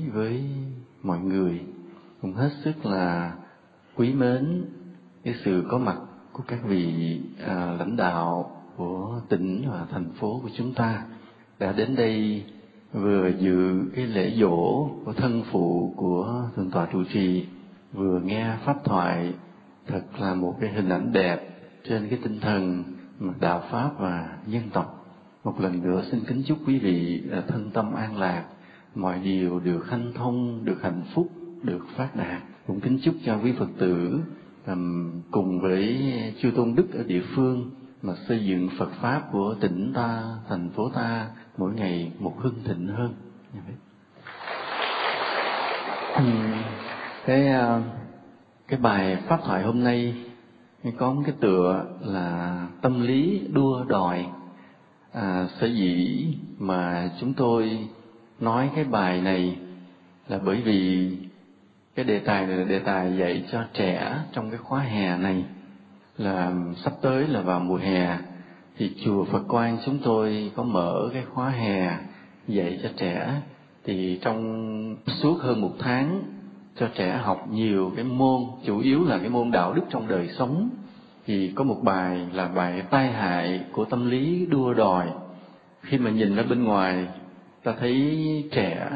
với mọi người. Cũng hết sức là quý mến cái sự có mặt của các vị lãnh đạo của tỉnh và thành phố của chúng ta đã đến đây vừa dự cái lễ giỗ của thân phụ của thượng tọa trụ trì, vừa nghe pháp thoại. Thật là một cái hình ảnh đẹp trên cái tinh thần đạo pháp và dân tộc. Một lần nữa xin kính chúc quý vị thân tâm an lạc, mọi điều được hanh thông, được hạnh phúc, được phát đạt. Cũng kính chúc cho quý Phật tử cùng với chư tôn đức ở địa phương mà xây dựng Phật pháp của tỉnh ta, thành phố ta mỗi ngày một hưng thịnh hơn. Cái bài pháp thoại hôm nay có một cái tựa là tâm lý đua đòi. Sở dĩ mà chúng tôi nói cái bài này là bởi vì cái đề tài này là đề tài dạy cho trẻ trong cái khóa hè này. Là sắp tới là vào mùa hè thì chùa Phật Quang chúng tôi có mở cái khóa hè dạy cho trẻ. Thì trong suốt hơn một tháng cho trẻ học nhiều cái môn, chủ yếu là cái môn đạo đức trong đời sống. Thì có một bài là bài tai hại của tâm lý đua đòi. Khi mà nhìn ra bên ngoài, ta thấy trẻ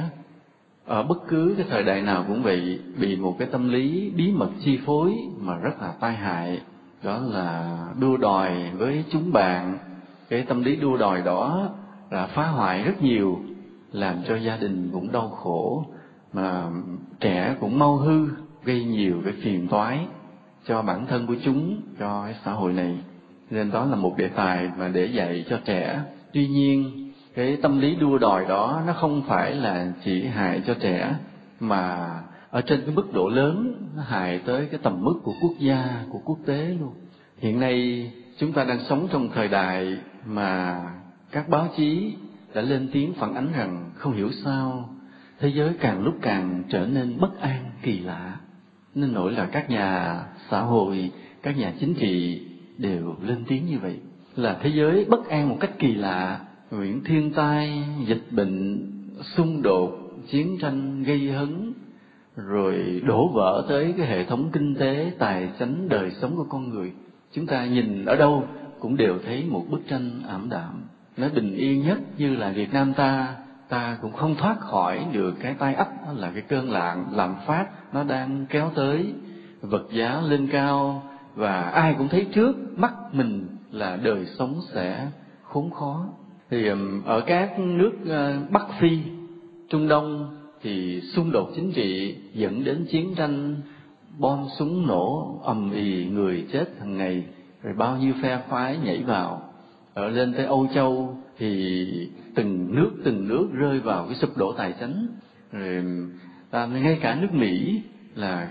ở bất cứ cái thời đại nào cũng vậy, bị một cái tâm lý bí mật chi phối mà rất là tai hại. Đó là đua đòi với chúng bạn. Cái tâm lý đua đòi đó là phá hoại rất nhiều, làm cho gia đình cũng đau khổ, mà trẻ cũng mau hư, gây nhiều cái phiền toái cho bản thân của chúng, cho cái xã hội này. Nên đó là một đề tài mà để dạy cho trẻ. Tuy nhiên, cái tâm lý đua đòi đó nó không phải là chỉ hại cho trẻ, mà ở trên cái mức độ lớn nó hại tới cái tầm mức của quốc gia, của quốc tế luôn. Hiện nay chúng ta đang sống trong thời đại mà các báo chí đã lên tiếng phản ánh rằng không hiểu sao thế giới càng lúc càng trở nên bất an kỳ lạ. Nên nỗi là các nhà xã hội, các nhà chính trị đều lên tiếng như vậy, là thế giới bất an một cách kỳ lạ. Những thiên tai, dịch bệnh, xung đột, chiến tranh gây hấn, rồi đổ vỡ tới cái hệ thống kinh tế, tài chánh, đời sống của con người. Chúng ta nhìn ở đâu cũng đều thấy một bức tranh ảm đạm. Nói bình yên nhất như là Việt Nam ta cũng không thoát khỏi được cái tai ách, đó là cái cơn lạm phát nó đang kéo tới, vật giá lên cao, và ai cũng thấy trước mắt mình là đời sống sẽ khốn khó. Thì ở các nước Bắc Phi, Trung Đông thì xung đột chính trị dẫn đến chiến tranh, bom súng nổ ầm ĩ, người chết hàng ngày, rồi bao nhiêu phe phái nhảy vào. Ở lên tới Âu Châu thì từng nước rơi vào cái sụp đổ tài chánh. Rồi ngay cả nước Mỹ là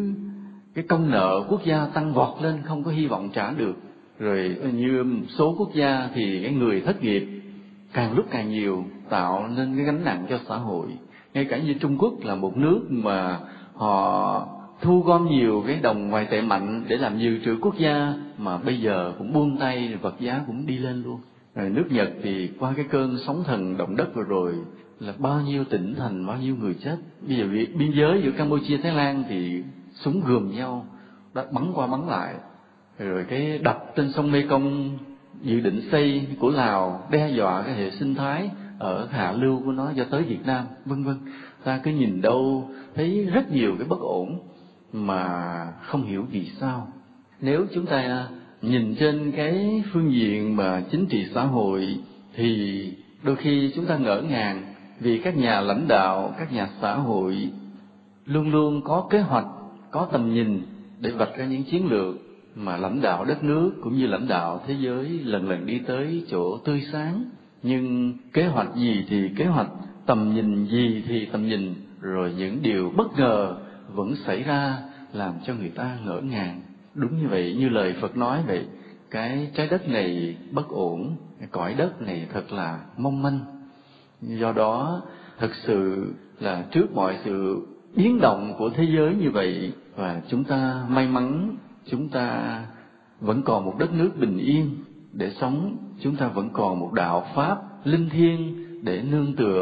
cái công nợ quốc gia tăng vọt lên, không có hy vọng trả được. Rồi như một số quốc gia thì cái người thất nghiệp càng lúc càng nhiều, tạo nên cái gánh nặng cho xã hội. Ngay cả như Trung Quốc là một nước mà họ thu gom nhiều cái đồng ngoại tệ mạnh để làm dự trữ quốc gia, mà bây giờ cũng buông tay, vật giá cũng đi lên luôn. Rồi nước Nhật thì qua cái cơn sóng thần động đất vừa rồi là bao nhiêu tỉnh thành, bao nhiêu người chết. Bây giờ biên giới giữa Campuchia, Thái Lan thì súng gườm nhau, đã bắn qua bắn lại. Rồi cái đập trên sông Mekong dự định xây của Lào đe dọa cái hệ sinh thái ở hạ lưu của nó cho tới Việt Nam, vân vân. Ta cứ nhìn đâu thấy rất nhiều cái bất ổn mà không hiểu vì sao. Nếu chúng ta nhìn trên cái phương diện mà chính trị xã hội thì đôi khi chúng ta ngỡ ngàng, vì các nhà lãnh đạo, các nhà xã hội luôn luôn có kế hoạch, có tầm nhìn để vạch ra những chiến lược mà lãnh đạo đất nước cũng như lãnh đạo thế giới lần lần đi tới chỗ tươi sáng. Nhưng kế hoạch gì thì kế hoạch, tầm nhìn gì thì tầm nhìn, rồi những điều bất ngờ vẫn xảy ra làm cho người ta ngỡ ngàng. Đúng như vậy, như lời Phật nói vậy, cái trái đất này bất ổn, cái cõi đất này thật là mong manh. Do đó thật sự là trước mọi sự biến động của thế giới như vậy, và chúng ta may mắn chúng ta vẫn còn một đất nước bình yên để sống, chúng ta vẫn còn một đạo pháp linh thiêng để nương tựa,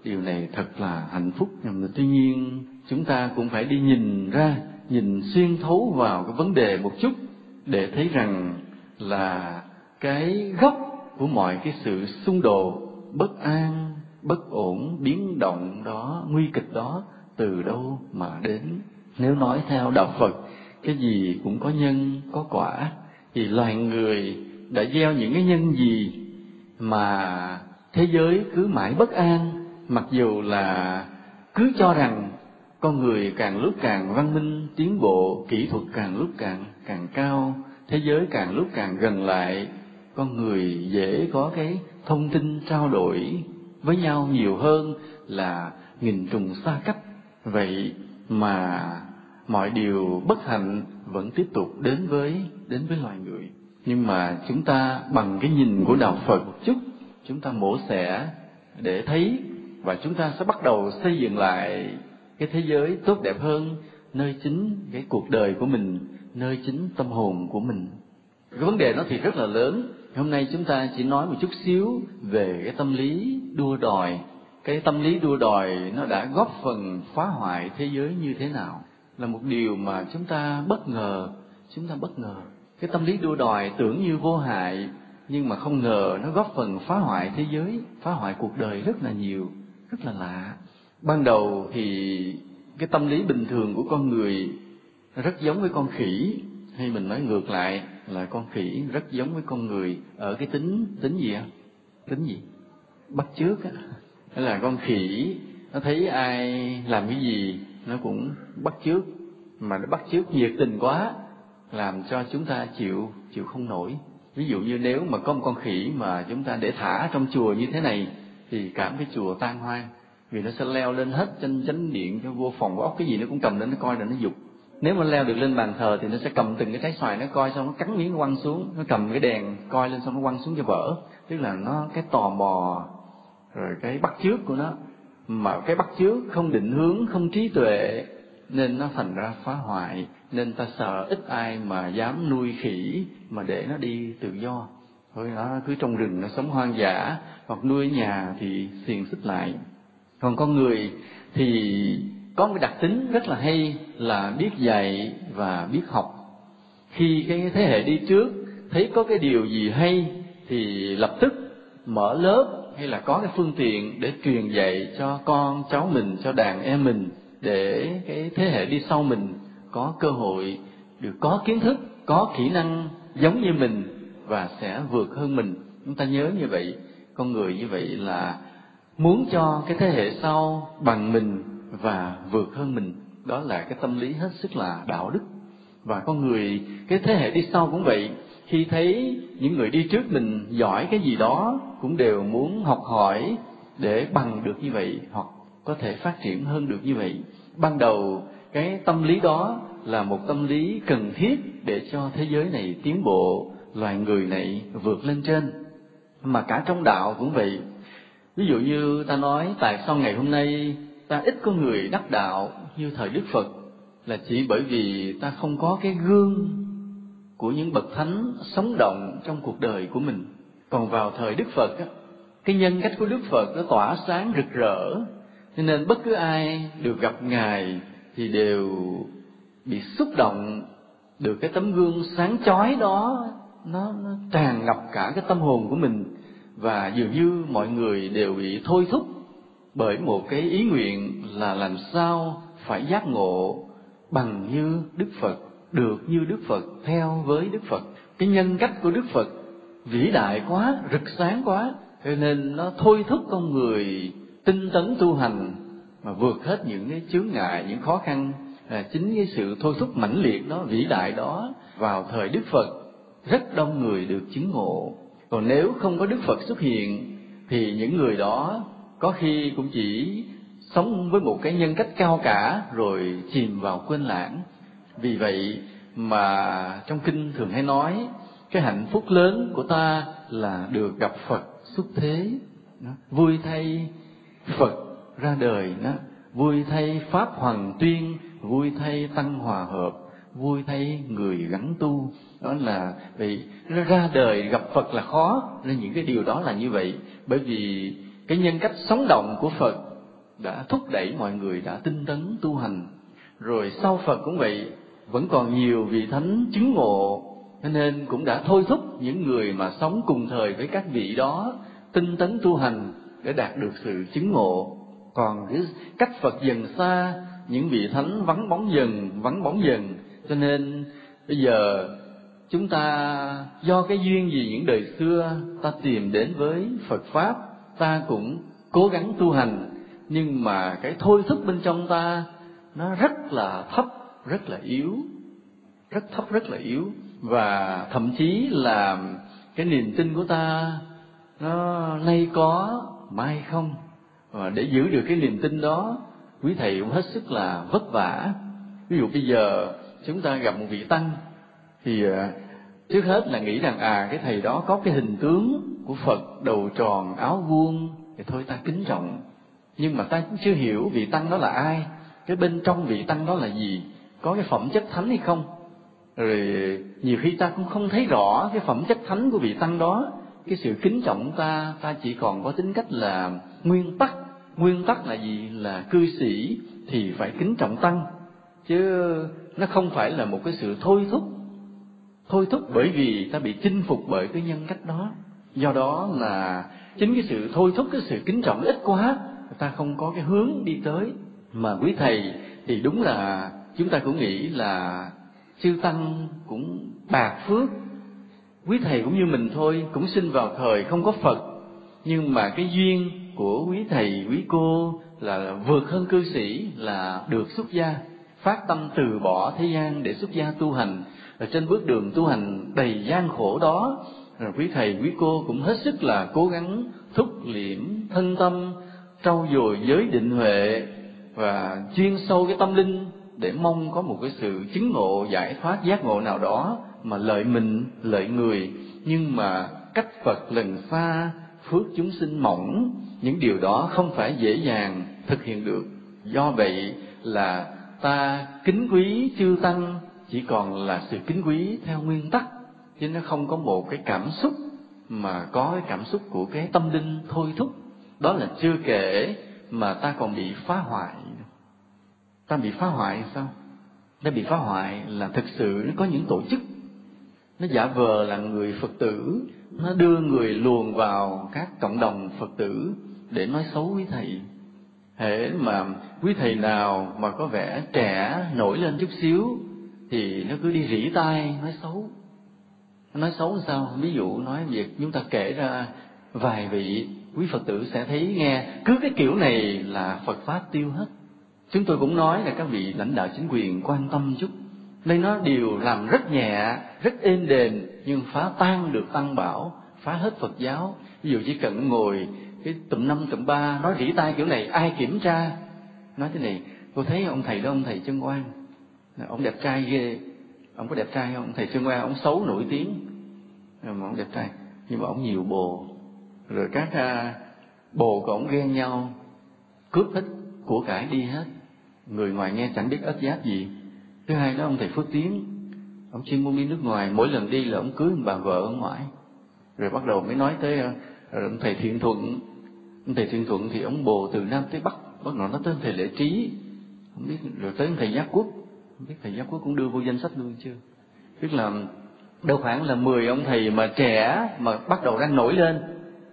Điều này thật là hạnh phúc. Nhưng mà tuy nhiên chúng ta cũng phải đi nhìn xuyên thấu vào cái vấn đề một chút để thấy rằng là cái gốc của mọi cái sự xung đột, bất an, bất ổn, biến động đó, nguy kịch đó từ đâu mà đến. Nếu nói theo đạo Phật, cái gì cũng có nhân, có quả, thì loài người đã gieo những cái nhân gì mà thế giới cứ mãi bất an, mặc dù là cứ cho rằng con người càng lúc càng văn minh, tiến bộ, kỹ thuật càng lúc càng cao, thế giới càng lúc càng gần lại, con người dễ có cái thông tin trao đổi với nhau nhiều hơn là nghìn trùng xa cách. Vậy mà mọi điều bất hạnh vẫn tiếp tục đến với loài người. Nhưng mà chúng ta bằng cái nhìn của đạo Phật một chút, chúng ta mổ xẻ để thấy, và chúng ta sẽ bắt đầu xây dựng lại cái thế giới tốt đẹp hơn, nơi chính cái cuộc đời của mình, nơi chính tâm hồn của mình. Cái vấn đề nó thì rất là lớn. Hôm nay chúng ta chỉ nói một chút xíu về cái tâm lý đua đòi. Cái tâm lý đua đòi nó đã góp phần phá hoại thế giới như thế nào, là một điều mà chúng ta bất ngờ. Cái tâm lý đua đòi tưởng như vô hại, nhưng mà không ngờ nó góp phần phá hoại thế giới, phá hoại cuộc đời rất là nhiều, rất là lạ. Ban đầu thì cái tâm lý bình thường của con người rất giống với con khỉ, hay mình nói ngược lại là con khỉ rất giống với con người ở cái tính gì ạ? Tính gì? Bắt chước á. Đó là con khỉ nó thấy ai làm cái gì nó cũng bắt chước, mà nó bắt chước nhiệt tình quá làm cho chúng ta chịu không nổi. Ví dụ như nếu mà có một con khỉ mà chúng ta để thả trong chùa như thế này thì cả cái chùa tan hoang, vì nó sẽ leo lên hết trên chánh điện, cho vô phòng vô ốc cái gì nó cũng cầm lên nó coi rồi nó giục. Nếu mà leo được lên bàn thờ thì nó sẽ cầm từng cái trái xoài nó coi, xong nó cắn miếng nó quăng xuống, nó cầm cái đèn coi lên xong nó quăng xuống cho vỡ. Tức là nó cái tò mò rồi cái bắt chước của nó, mà cái bắt chước không định hướng, không trí tuệ, nên nó thành ra phá hoại. Nên ta sợ ít ai mà dám nuôi khỉ mà để nó đi tự do. Thôi nó cứ trong rừng nó sống hoang dã, hoặc nuôi ở nhà thì xiềng xích lại. Còn con người thì có một đặc tính rất là hay là biết dạy và biết học. Khi cái thế hệ đi trước thấy có cái điều gì hay thì lập tức mở lớp hay là có cái phương tiện để truyền dạy cho con cháu mình, cho đàn em mình, để cái thế hệ đi sau mình có cơ hội được có kiến thức, có kỹ năng giống như mình và sẽ vượt hơn mình. Chúng ta nhớ như vậy, con người như vậy là muốn cho cái thế hệ sau bằng mình và vượt hơn mình. Đó là cái tâm lý hết sức là đạo đức. Và con người, cái thế hệ đi sau cũng vậy, khi thấy những người đi trước mình giỏi cái gì đó cũng đều muốn học hỏi để bằng được như vậy, hoặc có thể phát triển hơn được như vậy. Ban đầu cái tâm lý đó là một tâm lý cần thiết để cho thế giới này tiến bộ, loài người này vượt lên trên. Mà cả trong đạo cũng vậy. Ví dụ như ta nói tại sao ngày hôm nay ta ít có người đắc đạo như thời Đức Phật, là chỉ bởi vì ta không có cái gương của những bậc thánh sống động trong cuộc đời của mình. Còn vào thời Đức Phật á, cái nhân cách của Đức Phật nó tỏa sáng rực rỡ, cho nên bất cứ ai được gặp Ngài thì đều bị xúc động, được cái tấm gương sáng chói đó nó tràn ngập cả cái tâm hồn của mình, và dường như mọi người đều bị thôi thúc bởi một cái ý nguyện là làm sao phải giác ngộ bằng như Đức Phật, được như Đức Phật, theo với Đức Phật. Cái nhân cách của Đức Phật vĩ đại quá, rực sáng quá, cho nên nó thôi thúc con người tinh tấn tu hành mà vượt hết những cái chướng ngại, những khó khăn. Chính cái sự thôi thúc mãnh liệt đó, vĩ đại đó, vào thời Đức Phật rất đông người được chứng ngộ. Còn nếu không có Đức Phật xuất hiện thì những người đó có khi cũng chỉ sống với một cái nhân cách cao cả rồi chìm vào quên lãng. Vì vậy mà trong kinh thường hay nói cái hạnh phúc lớn của ta là được gặp Phật xuất thế. Vui thay Phật ra đời, vui thay Pháp Hoàng Tuyên, vui thay Tăng Hòa Hợp, vui thay người gắn tu. Đó là vì ra đời gặp Phật là khó, nên những cái điều đó là như vậy. Bởi vì cái nhân cách sống động của Phật đã thúc đẩy mọi người đã tinh tấn tu hành. Rồi sau Phật cũng vậy, vẫn còn nhiều vị thánh chứng ngộ, cho nên cũng đã thôi thúc những người mà sống cùng thời với các vị đó tinh tấn tu hành để đạt được sự chứng ngộ. Còn cái cách Phật dần xa, những vị thánh vắng bóng dần, cho nên bây giờ chúng ta do cái duyên gì những đời xưa ta tìm đến với Phật Pháp, ta cũng cố gắng tu hành, nhưng mà cái thôi thúc bên trong ta nó rất là thấp, rất là yếu, rất là yếu. Và thậm chí là cái niềm tin của ta nó nay có mai không. Và để giữ được cái niềm tin đó, quý thầy cũng hết sức là vất vả. Ví dụ bây giờ chúng ta gặp một vị tăng thì trước hết là nghĩ rằng cái thầy đó có cái hình tướng của Phật, đầu tròn, áo vuông, thì thôi ta kính trọng. Nhưng mà ta cũng chưa hiểu vị tăng đó là ai, cái bên trong vị tăng đó là gì, có cái phẩm chất thánh hay không. Rồi nhiều khi ta cũng không thấy rõ cái phẩm chất thánh của vị tăng đó. Cái sự kính trọng ta chỉ còn có tính cách là nguyên tắc. Nguyên tắc là gì? Là cư sĩ thì phải kính trọng tăng, chứ nó không phải là một cái sự thôi thúc bởi vì ta bị chinh phục bởi cái nhân cách đó. Do đó là chính cái sự thôi thúc, cái sự kính trọng ít quá, ta không có cái hướng đi tới. Mà quý thầy thì đúng là chúng ta cũng nghĩ là chư tăng cũng bạc phước. Quý thầy cũng như mình thôi, cũng sinh vào thời không có Phật, nhưng mà cái duyên của quý thầy, quý cô là vượt hơn cư sĩ, là được xuất gia, phát tâm từ bỏ thế gian để xuất gia tu hành. Ở trên bước đường tu hành đầy gian khổ đó, rồi quý thầy, quý cô cũng hết sức là cố gắng thúc liễm thân tâm, trau dồi giới định huệ và chuyên sâu cái tâm linh để mong có một cái sự chứng ngộ, giải thoát, giác ngộ nào đó mà lợi mình, lợi người. Nhưng mà cách Phật lần xa, phước chúng sinh mỏng, những điều đó không phải dễ dàng thực hiện được. Do vậy là ta kính quý chư tăng chỉ còn là sự kính quý theo nguyên tắc, chứ nó không có một cái cảm xúc, mà có cái cảm xúc của cái tâm linh thôi thúc. Đó là chưa kể mà ta còn bị phá hoại. Ta bị phá hoại sao? Ta bị phá hoại là thực sự nó có những tổ chức, nó giả vờ là người Phật tử, nó đưa người luồn vào các cộng đồng Phật tử để nói xấu quý thầy. Hễ mà quý thầy nào mà có vẻ trẻ nổi lên chút xíu thì nó cứ đi rỉ tai nói xấu. Nói xấu sao? Ví dụ nói việc chúng ta kể ra vài vị quý Phật tử sẽ thấy nghe cứ cái kiểu này là Phật Pháp tiêu hết. Chúng tôi cũng nói là các vị lãnh đạo chính quyền quan tâm chút. Đây nó đều làm rất nhẹ, rất êm đềm, nhưng phá tan được tăng bảo, phá hết Phật giáo. Ví dụ chỉ cần ngồi cái tụm 5 tụm 3 nói rỉ tai kiểu này, ai kiểm tra? Nói thế này, tôi thấy ông thầy đó, ông thầy Chân Oan, ông đẹp trai ghê. Ông có đẹp trai không? Ông thầy Chân Oan, ông xấu nổi tiếng, mà ông đẹp trai, nhưng mà ông nhiều bồ. Rồi các bồ của ông ghen nhau, cướp hết của cải đi hết. Người ngoài nghe chẳng biết ếch giáp gì. Thứ hai đó, ông thầy Phước Tiến, ông chuyên môn đi nước ngoài, mỗi lần đi là ông cưới một bà vợ ở ngoại. Rồi bắt đầu mới nói tới ông thầy Thiện Thuận. Ông thầy Thiện Thuận thì ông bồ từ Nam tới Bắc, bắt đầu nói tới ông thầy Lệ Trí, không biết, rồi tới ông thầy Giác Quốc, không biết thầy Giác Quốc cũng đưa vô danh sách luôn chưa. Tức là đâu khoảng là 10 ông thầy mà trẻ mà bắt đầu đang nổi lên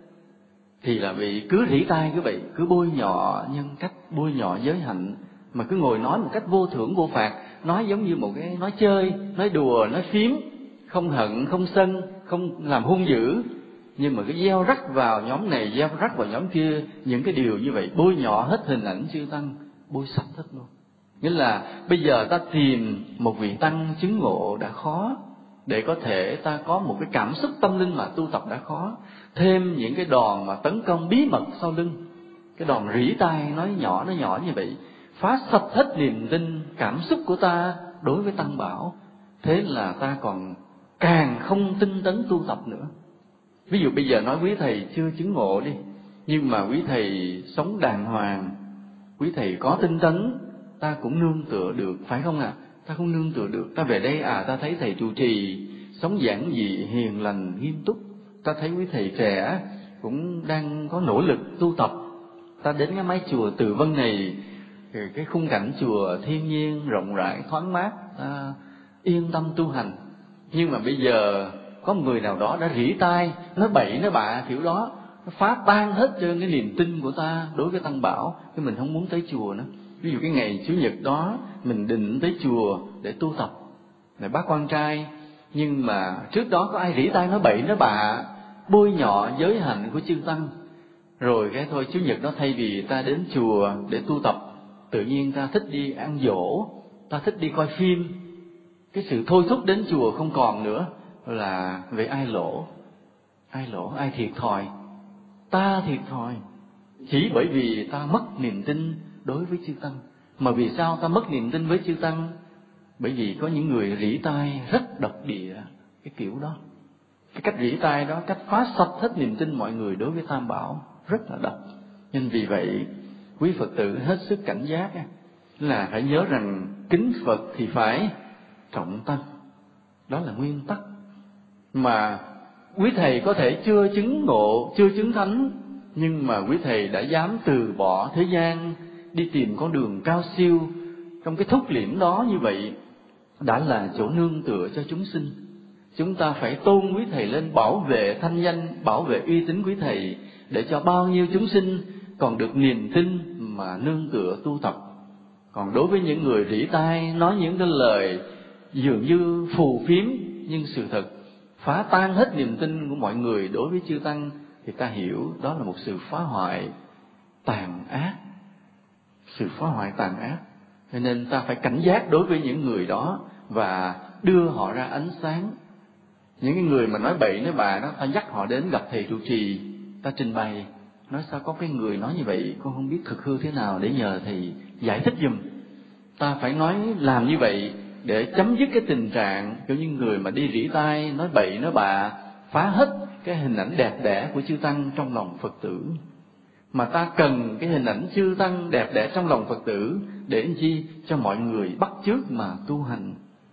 thì là bị cứ rỉ tai cứ vậy, cứ bôi nhọ nhân cách, bôi nhọ giới hạnh, mà cứ ngồi nói một cách vô thưởng vô phạt, nói giống như một cái nói chơi, nói đùa, nói phiếm, không hận, không sân, không làm hung dữ, nhưng mà cứ gieo rắc vào nhóm này, gieo rắc vào nhóm kia, những cái điều như vậy bôi nhọ hết hình ảnh chư tăng, bôi sạch hết luôn. Nghĩa là bây giờ ta tìm một vị tăng chứng ngộ đã khó, để có thể ta có một cái cảm xúc tâm linh mà tu tập đã khó, thêm những cái đòn mà tấn công bí mật sau lưng, cái đòn rỉ tai nói nhỏ như vậy, phá sạch hết niềm tin, cảm xúc của ta đối với tăng bảo. Thế là ta còn càng không tinh tấn tu tập nữa. Ví dụ bây giờ nói quý thầy chưa chứng ngộ đi, nhưng mà quý thầy sống đàng hoàng, quý thầy có tinh tấn, ta cũng nương tựa được, phải không ạ? Ta không nương tựa được. Ta về đây ta thấy thầy trụ trì sống giản dị, hiền lành, nghiêm túc. Ta thấy quý thầy trẻ cũng đang có nỗ lực tu tập, Ta đến cái mái chùa Từ Vân này, cái khung cảnh chùa thiên nhiên rộng rãi thoáng mát, ta yên tâm tu hành. Nhưng mà bây giờ có một người nào đó đã rỉ tai, nói bậy nói bạ kiểu đó, nó phá tan hết trơn cái niềm tin của ta đối với Tăng Bảo, cái mình không muốn tới chùa nữa. Ví dụ cái ngày Chủ nhật đó mình định tới chùa để tu tập, để bác quan trai, nhưng mà trước đó có ai rỉ tai nói bậy nói bạ, bôi nhọ giới hạnh của chư Tăng, rồi cái thôi Chủ nhật đó thay vì ta đến chùa để tu tập, tự nhiên ta thích đi ăn dỗ, ta thích đi coi phim, cái sự thôi thúc đến chùa không còn nữa, là về ai lỗ? Ai thiệt thòi? Ta thiệt thòi, chỉ bởi vì ta mất niềm tin đối với chư Tăng. Mà vì sao ta mất niềm tin với chư Tăng? Bởi vì có những người rỉ tai rất độc địa, cái kiểu đó, cái cách rỉ tai đó, cách phá sạch hết niềm tin mọi người đối với Tam Bảo rất là độc. Nên vì vậy quý Phật tử hết sức cảnh giác, là phải nhớ rằng kính Phật thì phải trọng Tăng, đó là nguyên tắc. Mà quý thầy có thể chưa chứng ngộ, chưa chứng thánh, nhưng mà quý thầy đã dám từ bỏ thế gian, đi tìm con đường cao siêu. Trong cái thúc liễm đó như vậy đã là chỗ nương tựa cho chúng sinh. Chúng ta phải tôn quý thầy lên, bảo vệ thanh danh, bảo vệ uy tín quý thầy, để cho bao nhiêu chúng sinh còn được niềm tin mà nương tựa tu tập. Còn đối với những người rỉ tai nói những cái lời dường như phù phiếm, nhưng sự thật phá tan hết niềm tin của mọi người đối với chư Tăng, thì ta hiểu đó là một sự phá hoại tàn ác. Sự phá hoại tàn ác. Cho nên ta phải cảnh giác đối với những người đó và đưa họ ra ánh sáng. Những cái người mà nói bậy nói bạ đó, ta dắt họ đến gặp thầy trụ trì, ta trình bày, nói sao có cái người nói như vậy, con không biết thực hư thế nào để nhờ thầy giải thích giùm. Ta phải nói làm như vậy để chấm dứt cái tình trạng kiểu như người mà đi rỉ tai, nói bậy nói bạ, phá hết cái hình ảnh đẹp đẽ của chư Tăng trong lòng Phật tử. Mà ta cần cái hình ảnh chư Tăng đẹp đẽ trong lòng Phật tử để làm chi? Cho mọi người bắt chước mà tu hành.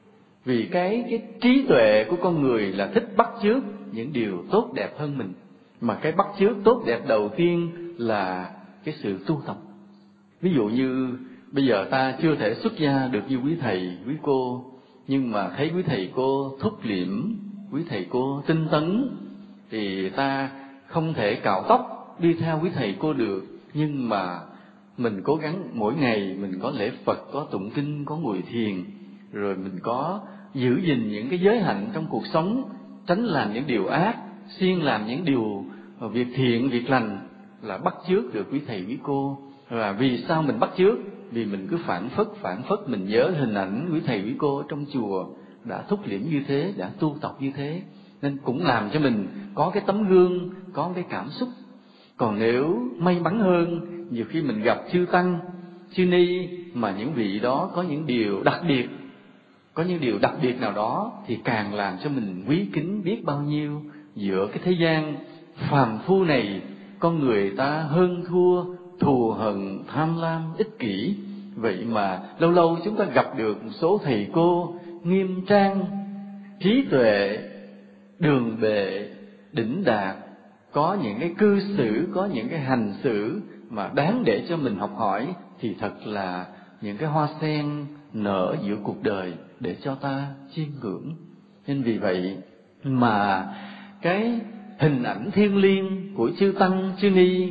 Vì cái trí tuệ của con người là thích bắt chước những điều tốt đẹp hơn mình. Mà cái bắt chước tốt đẹp đầu tiên là cái sự tu tập. Ví dụ như bây giờ ta chưa thể xuất gia được như quý thầy, quý cô, nhưng mà thấy quý thầy cô thúc liễm, quý thầy cô tinh tấn, thì ta không thể cạo tóc đi theo quý thầy cô được. Nhưng mà mình cố gắng mỗi ngày mình có lễ Phật, có tụng kinh, có ngồi thiền, rồi mình có giữ gìn những cái giới hạnh trong cuộc sống, tránh làm những điều ác, siêng làm những điều việc thiện, việc lành, là bắt chước được quý thầy quý cô. Và vì sao mình bắt chước? Vì mình cứ phản phất mình nhớ hình ảnh quý thầy quý cô trong chùa đã thúc liễm như thế, đã tu tập như thế, nên cũng làm cho mình có cái tấm gương, có cái cảm xúc. Còn nếu may mắn hơn, nhiều khi mình gặp chư Tăng, chư Ni mà những vị đó có những điều đặc biệt, có những điều đặc biệt nào đó, thì càng làm cho mình quý kính biết bao nhiêu. Giữa cái thế gian phàm phu này, con người ta hơn thua, thù hận, tham lam, ích kỷ. Vậy mà lâu lâu chúng ta gặp được một số thầy cô nghiêm trang, trí tuệ, đường bệ, đỉnh đạt, có những cái cư xử, có những cái hành xử mà đáng để cho mình học hỏi, thì thật là những cái hoa sen nở giữa cuộc đời để cho ta chiêm ngưỡng. Nên vì vậy mà cái hình ảnh thiêng liêng của chư Tăng chư Ni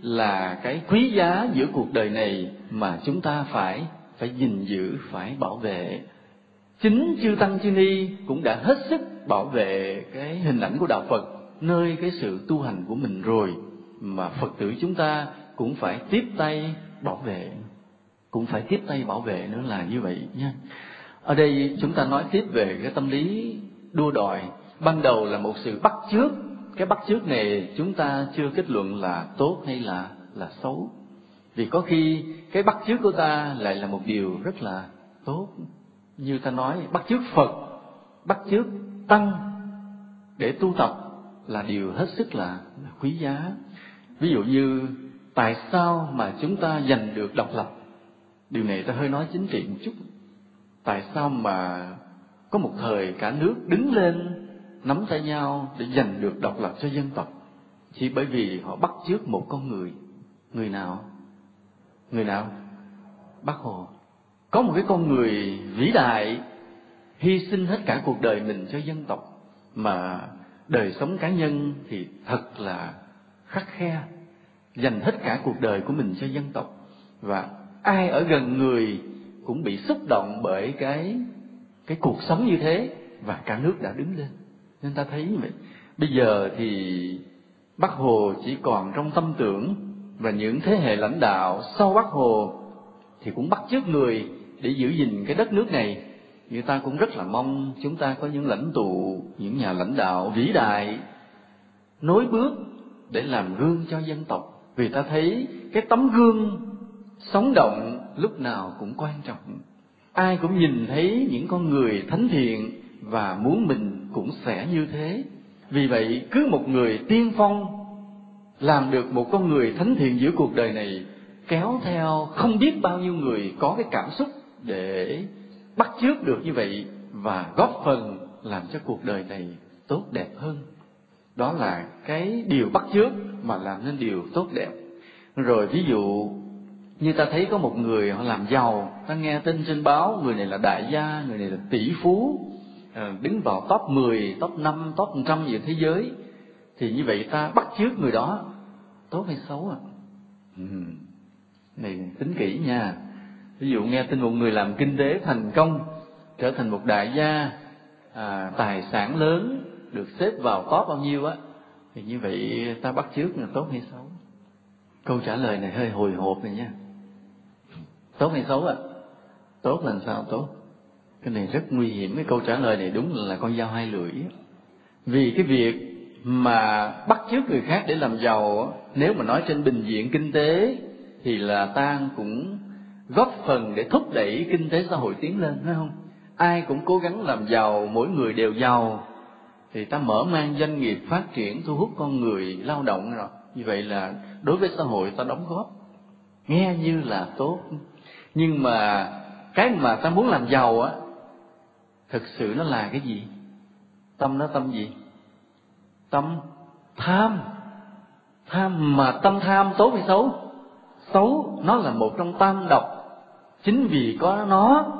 là cái quý giá giữa cuộc đời này mà chúng ta phải gìn giữ, phải bảo vệ. Chính chư Tăng chư Ni cũng đã hết sức bảo vệ cái hình ảnh của đạo Phật nơi cái sự tu hành của mình rồi, mà Phật tử chúng ta cũng phải tiếp tay bảo vệ, cũng phải tiếp tay bảo vệ nữa là như vậy nha. Ở đây chúng ta nói tiếp về cái tâm lý đua đòi. Ban đầu là một sự bắt chước. Cái bắt chước này chúng ta chưa kết luận là tốt hay là xấu. Vì có khi cái bắt chước của ta lại là một điều rất là tốt. Như ta nói, bắt chước Phật, bắt chước Tăng để tu tập là điều hết sức là quý giá. Ví dụ như tại sao mà chúng ta giành được độc lập? Điều này ta hơi nói chính trị một chút. Tại sao mà có một thời cả nước đứng lên nắm tay nhau để giành được độc lập cho dân tộc? Chỉ bởi vì họ bắt chước một con người. Người nào? Người nào? Bác Hồ. Có một cái con người vĩ đại, hy sinh hết cả cuộc đời mình cho dân tộc, mà đời sống cá nhân thì thật là khắt khe, dành hết cả cuộc đời của mình cho dân tộc. Và ai ở gần người cũng bị xúc động bởi cái cuộc sống như thế, và cả nước đã đứng lên. Nên ta thấy như vậy. Bây giờ thì Bác Hồ chỉ còn trong tâm tưởng, và những thế hệ lãnh đạo sau Bác Hồ thì cũng bắt chước người để giữ gìn cái đất nước này. Người ta cũng rất là mong chúng ta có những lãnh tụ, những nhà lãnh đạo vĩ đại nối bước để làm gương cho dân tộc. Vì ta thấy cái tấm gương sống động lúc nào cũng quan trọng. Ai cũng nhìn thấy những con người thánh thiện và muốn mình cũng sẽ như thế. Vì vậy cứ một người tiên phong làm được một con người thánh thiện giữa cuộc đời này, kéo theo không biết bao nhiêu người có cái cảm xúc để bắt chước được như vậy, và góp phần làm cho cuộc đời này tốt đẹp hơn. Đó là cái điều bắt chước mà làm nên điều tốt đẹp. Rồi ví dụ như ta thấy có một người họ làm giàu, ta nghe tin trên báo người này là đại gia, người này là tỷ phú, đứng vào top 10, top 5, top 100 gì thế giới, thì như vậy ta bắt chước người đó, tốt hay xấu à? Này tính kỹ nha. Ví dụ nghe tin một người làm kinh tế thành công, trở thành một đại gia, tài sản lớn, được xếp vào top bao nhiêu á, thì như vậy ta bắt chước là tốt hay xấu? Câu trả lời này hơi hồi hộp này nha. Tốt hay xấu ạ? Tốt là sao tốt? Cái này rất nguy hiểm. Cái câu trả lời này đúng là con dao hai lưỡi. Vì cái việc mà bắt chước người khác để làm giàu, nếu mà nói trên bình diện kinh tế thì là ta cũng góp phần để thúc đẩy kinh tế xã hội tiến lên, phải không? Ai cũng cố gắng làm giàu, mỗi người đều giàu, thì ta mở mang doanh nghiệp phát triển, thu hút con người lao động rồi. Như vậy là đối với xã hội ta đóng góp, nghe như là tốt. Nhưng mà cái mà ta muốn làm giàu á, thực sự nó là cái gì? Tâm nó tâm gì? Tâm tham. Tham, mà tâm tham tốt hay xấu? Xấu. Nó là một trong tam độc. Chính vì có nó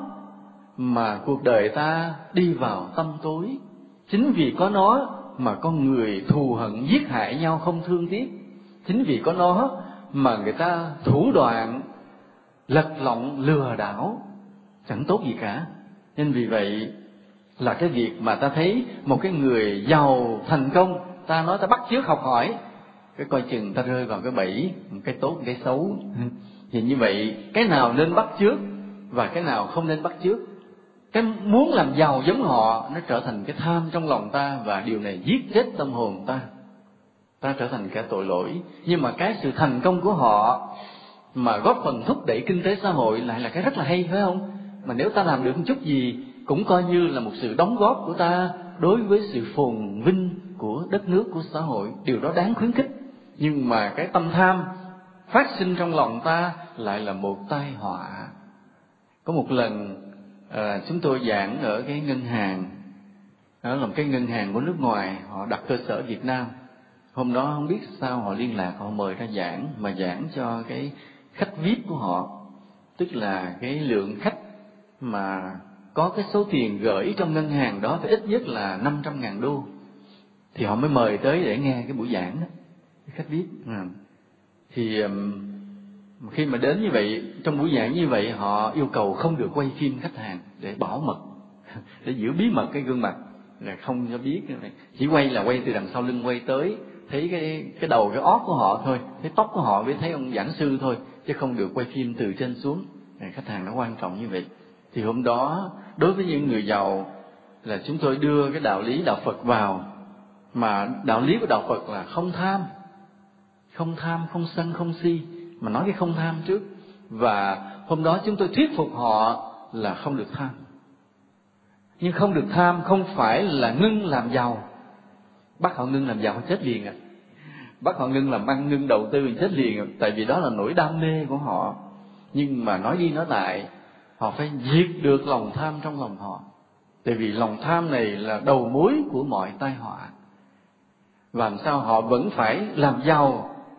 mà cuộc đời ta đi vào tâm tối. Chính vì có nó mà con người thù hận giết hại nhau không thương tiếc. Chính vì có nó mà người ta thủ đoạn lật lọng lừa đảo, chẳng tốt gì cả. Nên vì vậy là cái việc mà ta thấy một cái người giàu thành công, ta nói ta bắt chước học hỏi, cái coi chừng ta rơi vào cái bẫy cái tốt cái xấu. Thì như vậy cái nào nên bắt chước và cái nào không nên bắt chước? Cái muốn làm giàu giống họ nó trở thành cái tham trong lòng ta, và điều này giết chết tâm hồn ta, ta trở thành kẻ tội lỗi. Nhưng mà cái sự thành công của họ mà góp phần thúc đẩy kinh tế xã hội lại là cái rất là hay, phải không? Mà nếu ta làm được một chút gì cũng coi như là một sự đóng góp của ta đối với sự phồn vinh của đất nước, của xã hội, điều đó đáng khuyến khích. Nhưng mà cái tâm tham phát sinh trong lòng ta lại là một tai họa. Có một lần chúng tôi giảng ở cái ngân hàng, đó là một cái ngân hàng của nước ngoài, họ đặt cơ sở Việt Nam. Hôm đó không biết sao họ liên lạc, họ mời ra giảng, mà giảng cho cái khách VIP của họ, tức là cái lượng khách mà có cái số tiền gửi trong ngân hàng đó phải ít nhất là 500.000 đô, thì họ mới mời tới để nghe cái buổi giảng đó, cái khách VIP. Thì khi mà đến như vậy, trong buổi giảng như vậy, họ yêu cầu không được quay phim khách hàng để bảo mật, để giữ bí mật cái gương mặt, là không cho biết, chỉ quay là quay từ đằng sau lưng quay tới, thấy cái đầu cái ót của họ thôi, thấy tóc của họ với thấy ông giảng sư thôi, chứ không được quay phim từ trên xuống. Khách hàng nó quan trọng như vậy. Thì hôm đó đối với những người giàu là chúng tôi đưa cái đạo lý đạo Phật vào, mà đạo lý của đạo Phật là không tham, không tham, không sân, không si, mà nói cái không tham trước. Và hôm đó chúng tôi thuyết phục họ là không được tham. Nhưng không được tham không phải là ngưng làm giàu. Bắt họ ngưng làm giàu chết liền Bắt họ ngưng làm ăn, ngưng đầu tư chết liền tại vì đó là nỗi đam mê của họ. Nhưng mà nói đi nói lại, họ phải diệt được lòng tham trong lòng họ. Tại vì lòng tham này là đầu mối của mọi tai họa. Và làm sao họ vẫn phải làm giàu,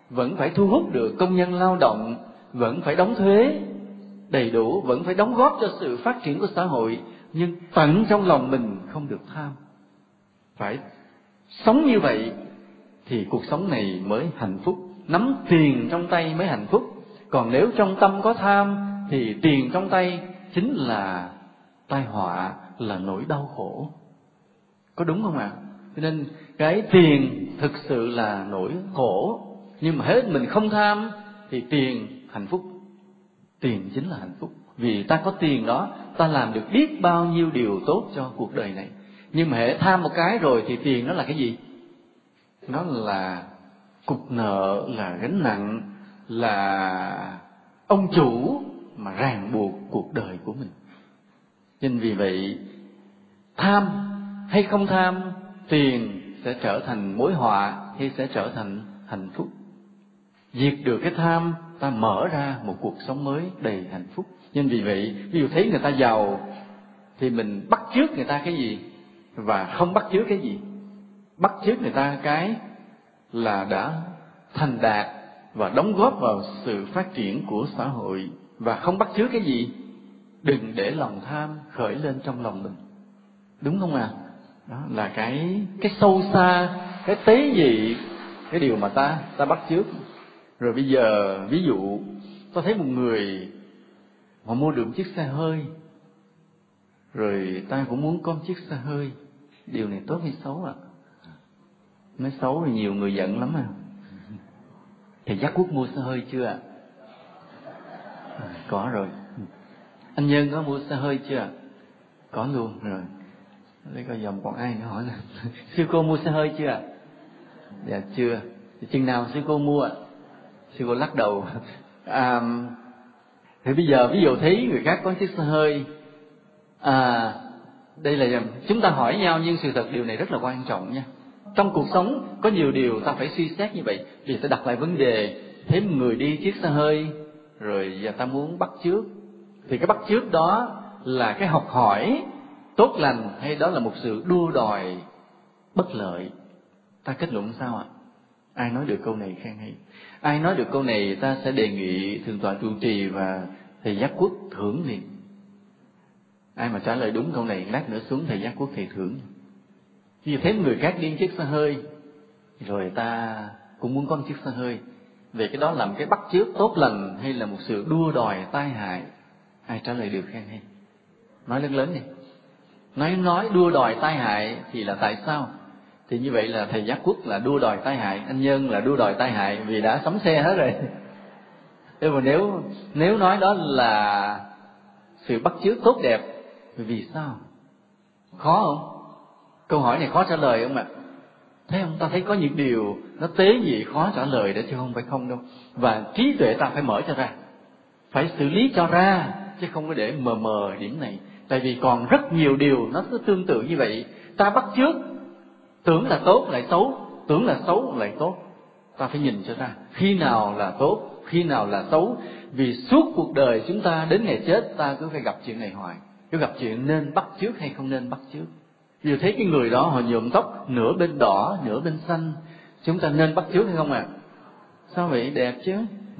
vẫn phải thu hút được công nhân lao động, vẫn phải đóng thuế đầy đủ, vẫn phải đóng góp cho sự phát triển của xã hội, nhưng tận trong lòng mình không được tham. Phải sống như vậy thì cuộc sống này mới hạnh phúc. Nắm tiền trong tay mới hạnh phúc. Còn nếu trong tâm có tham thì tiền trong tay chính là tai họa, là nỗi đau khổ. Có đúng không ạ? Cho nên cái tiền thực sự là nỗi khổ. Nhưng mà hết mình không tham thì tiền hạnh phúc. Tiền chính là hạnh phúc. Vì ta có tiền đó, ta làm được biết bao nhiêu điều tốt cho cuộc đời này. Nhưng mà hễ tham một cái rồi thì tiền nó là cái gì? Nó là cục nợ, là gánh nặng, là ông chủ mà ràng buộc cuộc đời của mình. Nên vì vậy, tham hay không tham, tiền sẽ trở thành mối họa hay sẽ trở thành hạnh phúc. Diệt được cái tham, ta mở ra một cuộc sống mới đầy hạnh phúc. Nên vì vậy, ví dụ thấy người ta giàu thì mình bắt chước người ta cái gì và không bắt chước cái gì. Bắt chước người ta cái là đã thành đạt và đóng góp vào sự phát triển của xã hội, và không bắt chước cái gì, đừng để lòng tham khởi lên trong lòng mình. Đúng không ạ? Đó là cái sâu xa, cái tế nhị, cái điều mà ta bắt chước. Rồi bây giờ ví dụ tôi thấy một người họ mua được chiếc xe hơi, rồi ta cũng muốn có một chiếc xe hơi. Điều này tốt hay xấu ạ? Nói xấu thì nhiều người giận lắm à. Thầy Giác Quốc mua xe hơi chưa ạ? Có rồi. Anh Nhân có mua xe hơi chưa ạ? Có luôn rồi. Để coi dòng còn ai nữa hỏi nè. Sư cô mua xe hơi chưa ạ? Dạ chưa. Thì chừng nào sư cô mua ạ? Sư cô lắc đầu. Thì bây giờ ví dụ thấy người khác có chiếc xe hơi, đây là chúng ta hỏi nhau, nhưng sự thật điều này rất là quan trọng nha. Trong cuộc sống có nhiều điều ta phải suy xét như vậy. Vì ta đặt lại vấn đề, thấy một người đi chiếc xe hơi rồi giờ ta muốn bắt chước, thì cái bắt chước đó là cái học hỏi tốt lành hay đó là một sự đua đòi bất lợi? Ta kết luận sao ạ? Ai nói được câu này khen hay? Ai nói được câu này ta sẽ đề nghị thượng tọa trụ trì và thầy Giác Quốc thưởng liền. Ai mà trả lời đúng câu này, lát nữa xuống thầy Giác Quốc thầy thưởng. Vì thấy người khác đi chiếc xe hơi rồi ta cũng muốn có một chiếc xe hơi, về cái đó làm cái bắt chước tốt lành hay là một sự đua đòi tai hại? Ai trả lời được khen hay? Nói lớn lớn đi. Nói đua đòi tai hại thì là tại sao? Thì như vậy là thầy Giác Quốc là đua đòi tai hại, anh Nhân là đua đòi tai hại vì đã sắm xe hết rồi. Thế mà nếu nói đó là sự bắt chước tốt đẹp, vì sao? Khó không? Câu hỏi này khó trả lời không ạ? Thấy không? Ta thấy có những điều nó tế nhị khó trả lời đấy, chứ không phải không đâu. Và trí tuệ ta phải mở cho ra, phải xử lý cho ra, chứ không có để mờ mờ điểm này. Tại vì còn rất nhiều điều nó cứ tương tự như vậy. Ta bắt chước, tưởng là tốt lại xấu, tưởng là xấu lại tốt. Ta phải nhìn cho ra khi nào là tốt, khi nào là xấu. Vì suốt cuộc đời chúng ta đến ngày chết ta cứ phải gặp chuyện này hoài, cứ gặp chuyện nên bắt chước hay không nên bắt chước. Vì thấy cái người đó họ nhuộm tóc nửa bên đỏ nửa bên xanh, chúng ta nên bắt chước hay không ạ? Sao vậy? Đẹp chứ.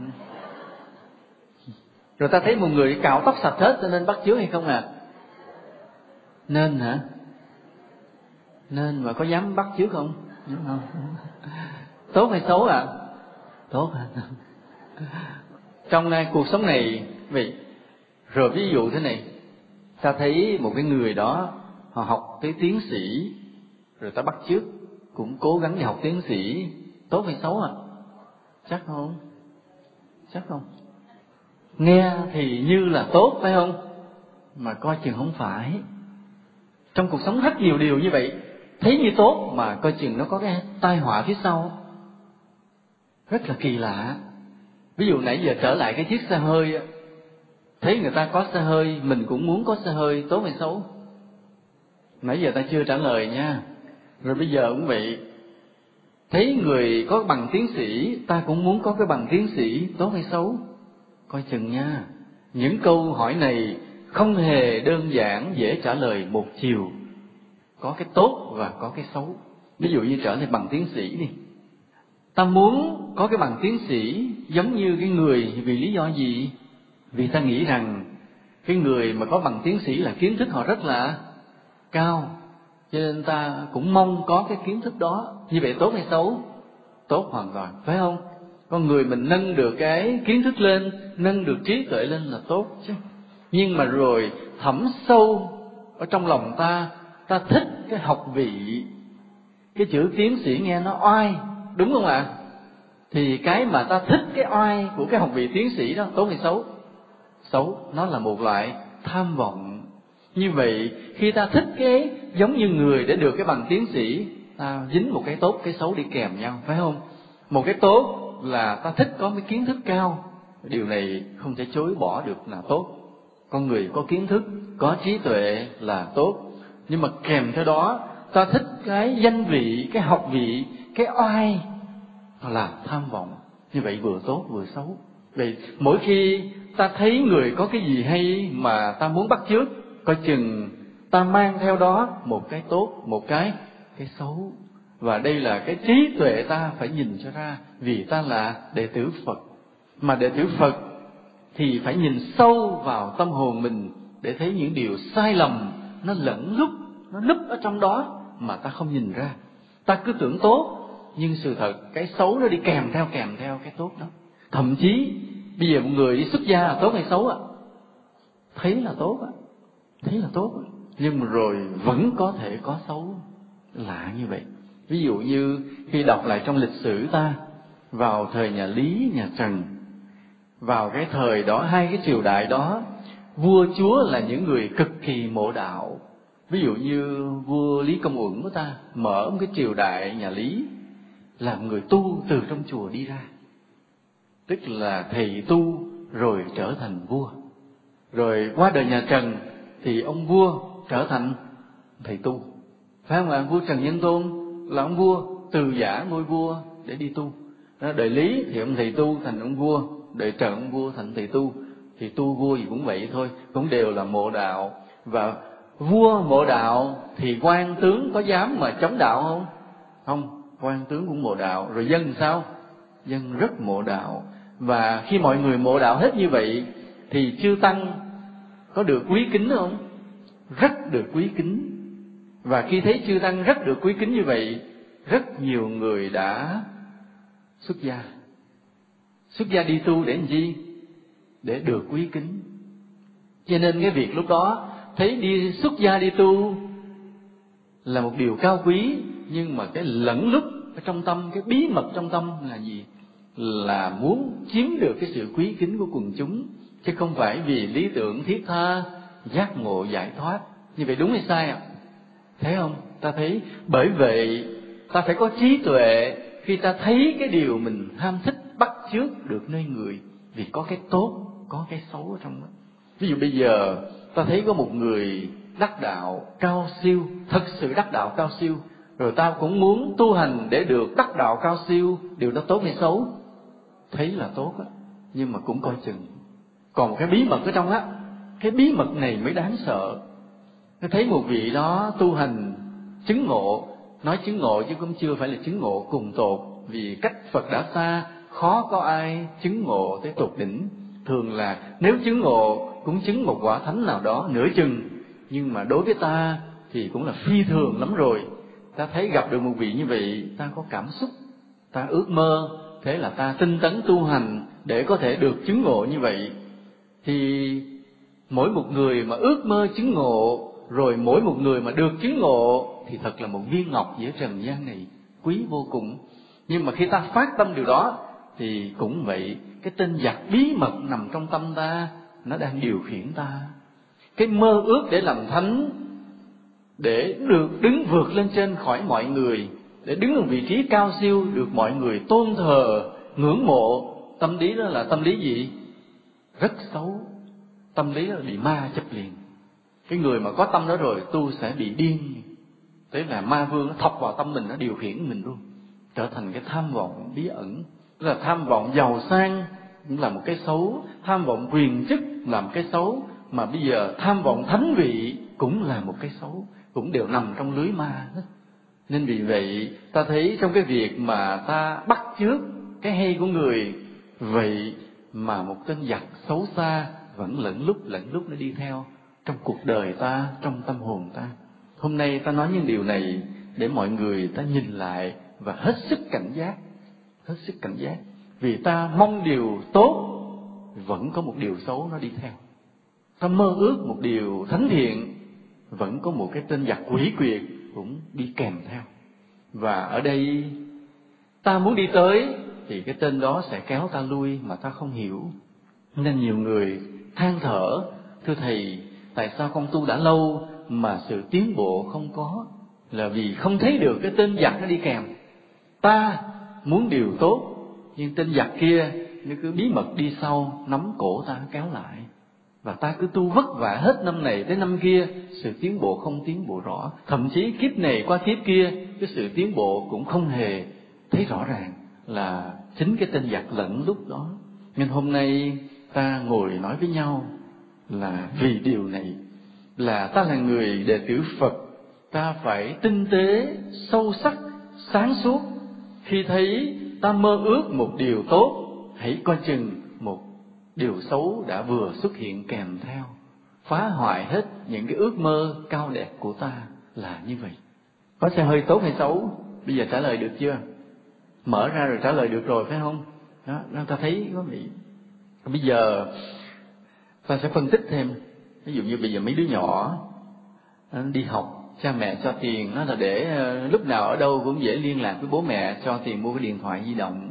Rồi ta thấy một người cạo tóc sạch hết, ta nên bắt chước hay không ạ? Nên hả? Nên, mà có dám bắt chước không? Không. Tốt hay xấu ạ? Tốt hả? Trong cuộc sống này vậy. Rồi ví dụ thế này, ta thấy một cái người đó họ học tới tiến sĩ, rồi ta bắt chước cũng cố gắng đi học tiến sĩ, tốt hay xấu ạ? Chắc không? Chắc không? Nghe thì như là tốt phải không? Mà coi chừng không phải. Trong cuộc sống rất nhiều điều như vậy, thấy như tốt mà coi chừng nó có cái tai họa phía sau. Rất là kỳ lạ. Ví dụ nãy giờ trở lại cái chiếc xe hơi, thấy người ta có xe hơi, mình cũng muốn có xe hơi, tốt hay xấu? Nãy giờ ta chưa trả lời nha. Rồi bây giờ cũng vậy, thấy người có bằng tiến sĩ, ta cũng muốn có cái bằng tiến sĩ, tốt hay xấu? Coi chừng nha. Những câu hỏi này không hề đơn giản, dễ trả lời một chiều. Có cái tốt và có cái xấu. Ví dụ như trở thành bằng tiến sĩ đi, Ta muốn có cái bằng tiến sĩ giống như cái người vì lý do gì? Vì ta nghĩ rằng cái người mà có bằng tiến sĩ là kiến thức họ rất là cao, cho nên ta cũng mong có cái kiến thức đó. Như vậy tốt hay xấu? Tốt hoàn toàn, phải không? Con người mình nâng được cái kiến thức lên, nâng được trí tuệ lên là tốt chứ. Nhưng mà rồi thẳm sâu ở trong lòng ta thích cái học vị, cái chữ tiến sĩ nghe nó oai, đúng không ạ? Thì cái mà ta thích cái oai của cái học vị tiến sĩ đó tốt hay xấu? Xấu, nó là một loại tham vọng. Như vậy khi ta thích cái giống như người để được cái bằng tiến sĩ, ta dính một cái tốt cái xấu đi kèm nhau, phải không? Một cái tốt là ta thích có cái kiến thức cao, điều này không thể chối bỏ được là tốt. Con người có kiến thức, có trí tuệ là tốt. Nhưng mà kèm theo đó ta thích cái danh vị, cái học vị, cái oai là tham vọng. Như vậy vừa tốt vừa xấu. Vậy mỗi khi ta thấy người có cái gì hay mà ta muốn bắt chước, coi chừng ta mang theo đó một cái tốt, một cái xấu. Và đây là cái trí tuệ ta phải nhìn cho ra, vì ta là đệ tử Phật. Mà đệ tử Phật thì phải nhìn sâu vào tâm hồn mình để thấy những điều sai lầm nó lẫn lút, nó núp ở trong đó mà ta không nhìn ra. Ta cứ tưởng tốt, nhưng sự thật cái xấu nó đi kèm theo cái tốt đó. Thậm chí bây giờ một người đi xuất gia là tốt hay xấu ạ? Thấy là tốt ạ, thấy là tốt ạ. Nhưng mà rồi vẫn có thể có xấu, lạ như vậy. Ví dụ như khi đọc lại trong lịch sử ta, vào thời nhà Lý, nhà Trần, vào cái thời đó, hai cái triều đại đó, vua chúa là những người cực kỳ mộ đạo. Ví dụ như vua Lý Công Uẩn của ta mở một cái triều đại nhà Lý, làm người tu từ trong chùa đi ra, tức là thầy tu rồi trở thành vua. Rồi qua đời nhà Trần thì ông vua trở thành thầy tu, phải không ạ? Vua Trần Nhân Tôn là ông vua từ giả ngôi vua để đi tu. Đời Lý thì ông thầy tu thành ông vua, đời Trần ông vua thành thầy tu. Thì tu vua gì cũng vậy thôi, cũng đều là mộ đạo. Và vua mộ đạo thì quan tướng có dám mà chống đạo không? Không, quan tướng cũng mộ đạo. Rồi dân sao? Dân rất mộ đạo. Và khi mọi người mộ đạo hết như vậy thì chư tăng có được quý kính không? Rất được quý kính. Và khi thấy chư tăng rất được quý kính như vậy, rất nhiều người đã xuất gia. Xuất gia đi tu để làm chi? Để được quý kính. Cho nên cái việc lúc đó thấy đi xuất gia đi tu là một điều cao quý, nhưng mà cái lẫn lút ở trong tâm, cái bí mật trong tâm là gì? Là muốn chiếm được cái sự quý kính của quần chúng, chứ không phải vì lý tưởng thiết tha, giác ngộ giải thoát. Như vậy đúng hay sai ạ? Thấy không? Ta thấy bởi vậy ta phải có trí tuệ khi ta thấy cái điều mình ham thích bắt chước được nơi người, vì có cái tốt, có cái xấu ở trong đó. Ví dụ bây giờ ta thấy có một người đắc đạo cao siêu, thật sự đắc đạo cao siêu, rồi ta cũng muốn tu hành để được đắc đạo cao siêu, điều đó tốt hay xấu? Thấy là tốt á, nhưng mà cũng coi chừng. Còn một cái bí mật ở trong á, cái bí mật này mới đáng sợ. Nó thấy một vị đó tu hành chứng ngộ, nói chứng ngộ chứ cũng chưa phải là chứng ngộ cùng tột, vì cách Phật đã xa, khó có ai chứng ngộ tới tột đỉnh. Thường là nếu chứng ngộ cũng chứng một quả thánh nào đó nửa chừng, nhưng mà đối với ta thì cũng là phi thường lắm rồi. Ta thấy gặp được một vị như vậy, ta có cảm xúc, ta ước mơ, thế là ta tinh tấn tu hành để có thể được chứng ngộ như vậy. Thì mỗi một người mà ước mơ chứng ngộ, rồi mỗi một người mà được chứng ngộ thì thật là một viên ngọc giữa trần gian này, quý vô cùng. Nhưng mà khi ta phát tâm điều đó thì cũng vậy, cái tên giặc bí mật nằm trong tâm ta, nó đang điều khiển ta. Cái mơ ước để làm thánh, để được đứng vượt lên trên khỏi mọi người, để đứng ở vị trí cao siêu, được mọi người tôn thờ, ngưỡng mộ. Tâm lý đó là tâm lý gì? Rất xấu. Tâm lý đó là bị ma chụp liền. Cái người mà có tâm đó rồi tu sẽ bị điên. Thế là ma vương nó thọc vào tâm mình, nó điều khiển mình luôn, trở thành cái tham vọng bí ẩn. Tức là tham vọng giàu sang cũng là một cái xấu, tham vọng quyền chức là một cái xấu, mà bây giờ tham vọng thánh vị cũng là một cái xấu, cũng đều nằm trong lưới ma hết. Nên vì vậy ta thấy trong cái việc mà ta bắt chước cái hay của người, vậy mà một tên giặc xấu xa vẫn lẫn lúc nó đi theo trong cuộc đời ta, trong tâm hồn ta. Hôm nay ta nói những điều này để mọi người ta nhìn lại và hết sức cảnh giác, hết sức cảnh giác. Vì ta mong điều tốt, vẫn có một điều xấu nó đi theo. Ta mơ ước một điều thánh thiện, vẫn có một cái tên giặc quỷ quyệt cũng đi kèm theo. Và ở đây ta muốn đi tới thì cái tên đó sẽ kéo ta lui mà ta không hiểu. Nên nhiều người than thở: thưa thầy, tại sao con tu đã lâu mà sự tiến bộ không có? Là vì không thấy được cái tên giặc nó đi kèm. Ta muốn điều tốt, nhưng tên giặc kia nó cứ bí mật đi sau, nắm cổ ta kéo lại. Và ta cứ tu vất vả hết năm này tới năm kia, sự tiến bộ không tiến bộ rõ. Thậm chí kiếp này qua kiếp kia, cái sự tiến bộ cũng không hề thấy rõ ràng, là chính cái tên giặc lẫn lúc đó. Nhưng hôm nay ta ngồi nói với nhau là vì điều này, là ta là người đệ tử Phật, ta phải tinh tế, sâu sắc, sáng suốt. Khi thấy ta mơ ước một điều tốt, hãy coi chừng một điều xấu đã vừa xuất hiện kèm theo, phá hoại hết những cái ước mơ cao đẹp của ta, là như vậy. Có xe hơi tốt hay xấu? Bây giờ trả lời được chưa? Mở ra rồi trả lời được rồi phải không? Đó, ta thấy có vị. Bây giờ ta sẽ phân tích thêm. Ví dụ như bây giờ mấy đứa nhỏ đi học, cha mẹ cho tiền nó là để lúc nào ở đâu cũng dễ liên lạc với bố mẹ, cho tiền mua cái điện thoại di động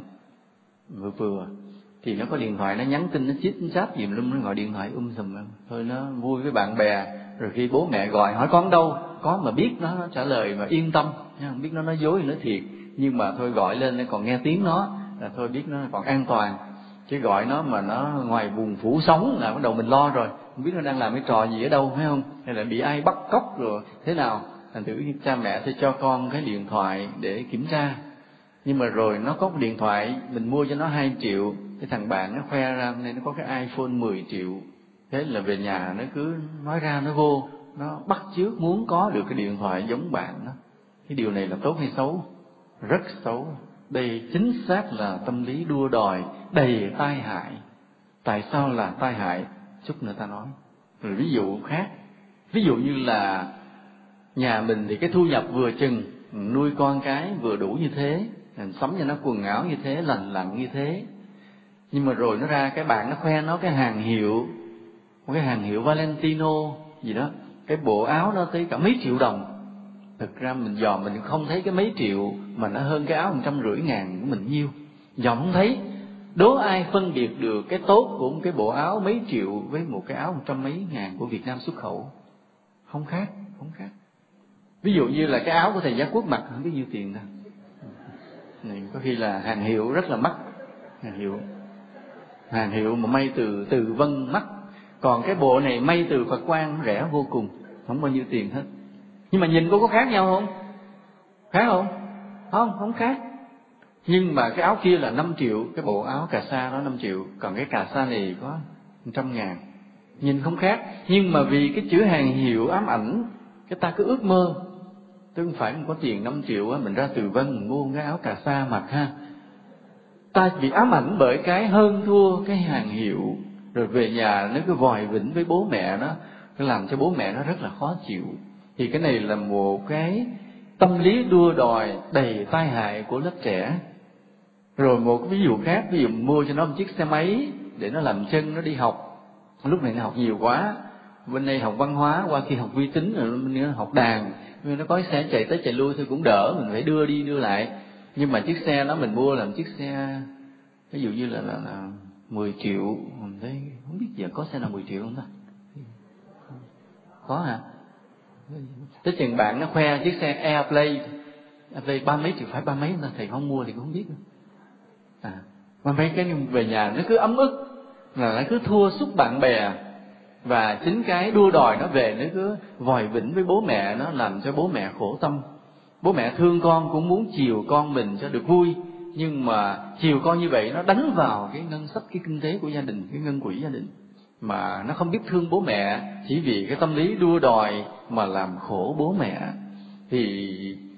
vừa thì nó có điện thoại, nó nhắn tin, nó chít, nó chat gì nó gọi điện thoại sùm thôi, nó vui với bạn bè. Rồi khi bố mẹ gọi hỏi con đâu, có mà biết nó trả lời mà yên tâm, không biết nó nói dối nói thiệt, nhưng mà thôi gọi lên còn nghe tiếng nó là thôi biết nó còn an toàn. Chứ gọi nó mà nó ngoài vùng phủ sóng là bắt đầu mình lo rồi, không biết nó đang làm cái trò gì ở đâu, phải không? Hay là bị ai bắt cóc rồi thế nào. Thành thử cha mẹ sẽ cho con cái điện thoại để kiểm tra. Nhưng mà rồi nó có một điện thoại mình mua cho nó 2 triệu, cái thằng bạn nó khoe ra nên nó có cái iPhone 10 triệu. Thế là về nhà nó cứ nói ra nói vô, nó bắt chước muốn có được cái điện thoại giống bạn đó. Cái điều này là tốt hay xấu? Rất xấu. Đây chính xác là tâm lý đua đòi đầy tai hại. Tại sao là tai hại? Chút nữa ta nói. Rồi ví dụ khác, ví dụ như là nhà mình thì cái thu nhập vừa chừng, nuôi con cái vừa đủ như thế, sắm cho nó quần áo như thế, lành lặn như thế. Nhưng mà rồi nó ra cái bạn nó khoe nó cái hàng hiệu, một cái hàng hiệu Valentino gì đó, cái bộ áo nó tới cả mấy triệu đồng. Thực ra mình dòm mình không thấy cái mấy triệu mà nó hơn cái áo 150.000 của mình nhiêu. Dòm không thấy. Đố ai phân biệt được cái tốt của một cái bộ áo mấy triệu với một cái áo 100 mấy ngàn của Việt Nam xuất khẩu? Không khác, không khác. Ví dụ như là cái áo của thầy Giác Quốc mặc không biết nhiêu tiền đâu. Này có khi là hàng hiệu rất là mắc, hàng hiệu mà may từ Vân mắc. Còn cái bộ này may từ Phật Quang rẻ vô cùng, không bao nhiêu tiền hết. Nhưng mà nhìn có khác nhau không? Khác không? Không khác. Nhưng mà cái áo kia là 5 triệu, cái bộ áo cà sa đó 5 triệu, còn cái cà sa này có 100.000. Nhìn không khác, nhưng mà vì cái chữ hàng hiệu ám ảnh, cái ta cứ ước mơ. Chứ không phải mình có tiền 5 triệu á, mình ra Từ Vân mình mua cái áo cà sa mặc ha. Ta bị ám ảnh bởi cái hơn thua cái hàng hiệu, rồi về nhà nó cứ vòi vĩnh với bố mẹ nó làm cho bố mẹ nó rất là khó chịu. Thì cái này là một cái tâm lý đua đòi đầy tai hại của lớp trẻ. Rồi một cái ví dụ khác, ví dụ mua cho nó một chiếc xe máy để nó làm chân nó đi học. Lúc này nó học nhiều quá, bên đây học văn hóa, qua khi học vi tính rồi bên đây học đàn, nó có xe chạy tới chạy lui thôi cũng đỡ, mình phải đưa đi đưa lại. Nhưng mà chiếc xe đó mình mua là một chiếc xe ví dụ như là 10 triệu, mình thấy không biết giờ có xe nào 10 triệu không ta? Có hả? Tới chừng bạn nó khoe chiếc xe Airplay 30 mấy triệu, phải 30 mấy không ta? Thầy không mua thì cũng không biết. Mà mấy cái về nhà nó cứ ấm ức, là nó cứ thua sút bạn bè. Và chính cái đua đòi nó về, nó cứ vòi vĩnh với bố mẹ, nó làm cho bố mẹ khổ tâm. Bố mẹ thương con cũng muốn chiều con mình cho được vui, nhưng mà chiều con như vậy nó đánh vào cái ngân sách, cái kinh tế của gia đình, cái ngân quỹ gia đình. Mà nó không biết thương bố mẹ, chỉ vì cái tâm lý đua đòi mà làm khổ bố mẹ. Thì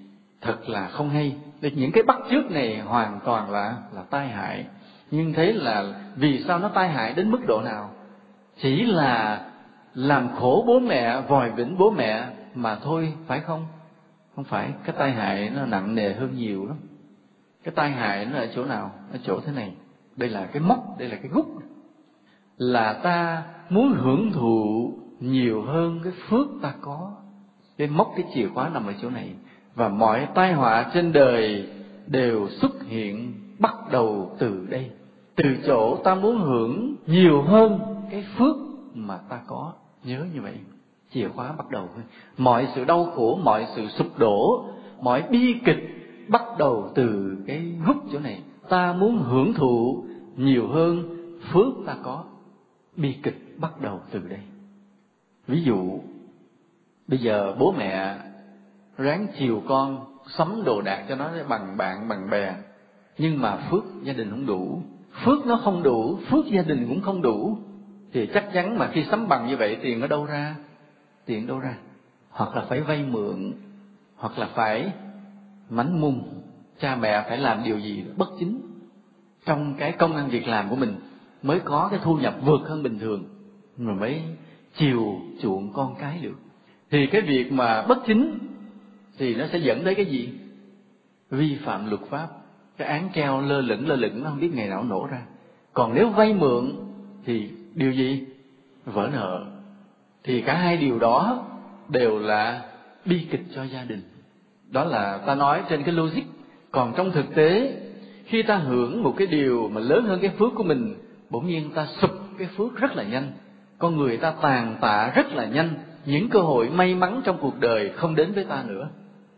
thật là không hay. Những cái bắt chước này hoàn toàn là tai hại. Nhưng thế là vì sao nó tai hại đến mức độ nào? Chỉ là làm khổ bố mẹ, vòi vĩnh bố mẹ mà thôi, phải không? Không phải, cái tai hại nó nặng nề hơn nhiều lắm. Cái tai hại nó ở chỗ nào? Ở chỗ thế này. Đây là cái mốc, đây là cái gút. Là ta muốn hưởng thụ nhiều hơn cái phước ta có. Cái mốc, cái chìa khóa nằm ở chỗ này. Và mọi tai họa trên đời đều xuất hiện bắt đầu từ đây. Từ chỗ ta muốn hưởng nhiều hơn cái phước mà ta có. Nhớ như vậy. Chìa khóa bắt đầu. Mọi sự đau khổ, mọi sự sụp đổ, mọi bi kịch bắt đầu từ cái gút chỗ này. Ta muốn hưởng thụ nhiều hơn phước ta có. Bi kịch bắt đầu từ đây. Ví dụ bây giờ bố mẹ ráng chiều con, sắm đồ đạc cho nó bằng bạn bằng bè, nhưng mà phước gia đình không đủ, phước nó không đủ, phước gia đình cũng không đủ, thì chắc chắn mà khi sắm bằng như vậy tiền ở đâu ra? Tiền đâu ra? Hoặc là phải vay mượn, hoặc là phải mánh mung. Cha mẹ phải làm điều gì bất chính trong cái công ăn việc làm của mình mới có cái thu nhập vượt hơn bình thường, rồi mới chiều chuộng con cái được. Thì cái việc mà bất chính thì nó sẽ dẫn tới cái gì? Vi phạm luật pháp. Cái án treo lơ lửng nó không biết ngày nào nổ ra. Còn nếu vay mượn thì điều gì? Vỡ nợ. Thì cả hai điều đó đều là bi kịch cho gia đình. Đó là ta nói trên cái logic. Còn trong thực tế, khi ta hưởng một cái điều mà lớn hơn cái phước của mình, bỗng nhiên ta sụp cái phước rất là nhanh. Con người ta tàn tạ rất là nhanh. Những cơ hội may mắn trong cuộc đời không đến với ta nữa.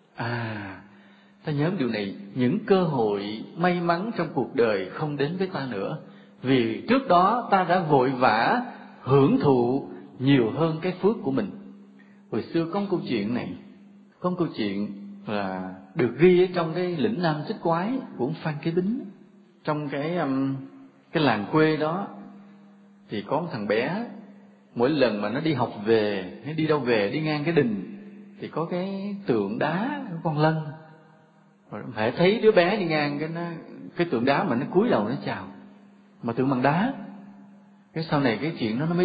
Ta nhớ điều này. Những cơ hội may mắn trong cuộc đời không đến với ta nữa. Vì trước đó ta đã vội vã hưởng thụ nhiều hơn cái phước của mình. Hồi xưa có một câu chuyện này. Có một câu chuyện là được ghi ở trong cái lĩnh Nam Xích Quái của ông Phan Kế Bính. Trong cái làng quê đó thì có một thằng bé, mỗi lần mà nó đi học về, nó đi đâu về, đi ngang cái đình thì có cái tượng đá của con lân. Rồi phải thấy đứa bé đi ngang cái tượng đá mà nó cúi đầu nó chào, mà tượng bằng đá. Cái sau này cái chuyện đó nó mới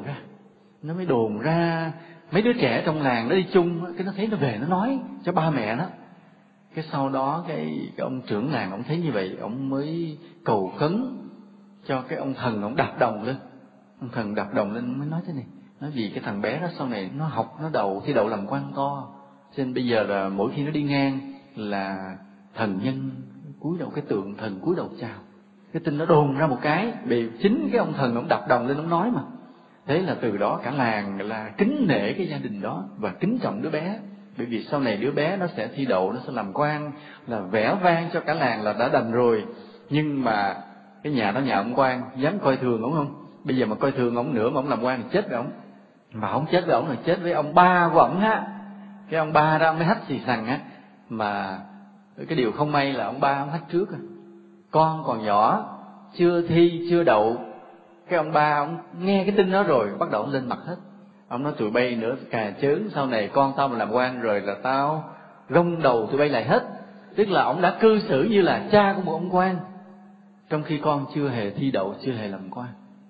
đồn ra, mấy đứa trẻ trong làng nó đi chung, cái nó thấy nó về nó nói cho ba mẹ nó. Cái sau đó cái ông trưởng làng ông thấy như vậy, ông mới cầu khấn cho cái ông thần ông đạp đồng lên. Ông thần đạp đồng lên mới nói thế này, nói vì cái thằng bé đó sau này nó học, nó thi đậu làm quan to, cho nên bây giờ là mỗi khi nó đi ngang là thần nhân cúi đầu, cái tượng thần cúi đầu chào. Cái tin nó đồn ra một cái, vì chính cái ông thần ông đạp đồng lên ông nói mà. Thế là từ đó cả làng là kính nể cái gia đình đó và kính trọng đứa bé. Bởi vì sau này đứa bé nó sẽ thi đậu, nó sẽ làm quan, là vẻ vang cho cả làng là đã đành rồi. Nhưng mà cái nhà đó nhà ông quan, dám coi thường ông không? Bây giờ mà coi thường ông nữa mà ông làm quan thì chết với ông. Mà không chết với ông là chết với ông ba của ông ha. Cái ông ba đó ông mới hách xì xằng á. Mà cái điều không may là ông ba ông hách trước. Con còn nhỏ, chưa thi, chưa đậu. Cái ông ba ông nghe cái tin đó rồi bắt đầu ông lên mặt hết. Ông nói tụi bay nữa cà chớn, sau này con tao mà làm quan rồi là tao gông đầu tụi bay lại hết. Tức là ông đã cư xử như là cha của một ông quan, trong khi con chưa hề thi đậu, chưa hề làm quan.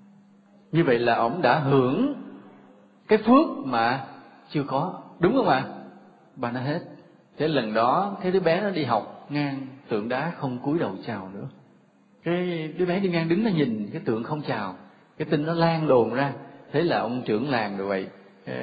Như vậy là ông đã hưởng cái phước mà chưa có, đúng không ạ? Bà nói hết. Thế lần đó cái đứa bé nó đi học ngang tượng đá không cúi đầu chào nữa. Cái đứa bé đi ngang đứng nó nhìn cái tượng không chào, cái tin nó lan đồn ra. Thế là ông trưởng làng rồi vậy,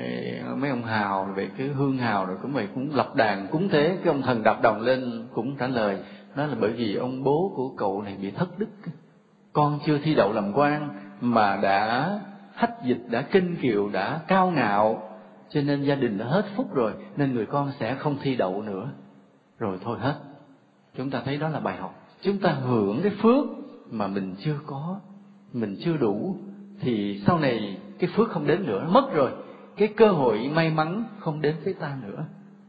mấy ông hào rồi vậy, cái hương hào rồi cũng vậy, cũng lập đàn cúng tế. Cái ông thần đạp đồng lên cũng trả lời, nói là bởi vì ông bố của cậu này bị thất đức, con chưa thi đậu làm quan mà đã hách dịch, đã kinh kiều, đã cao ngạo, cho nên gia đình đã hết phúc rồi, nên người con sẽ không thi đậu nữa. Rồi thôi hết. Chúng ta thấy đó là bài học. Chúng ta hưởng cái phước mà mình chưa có, mình chưa đủ, thì sau này cái phước không đến nữa, mất rồi. Cái cơ hội may mắn không đến với ta nữa.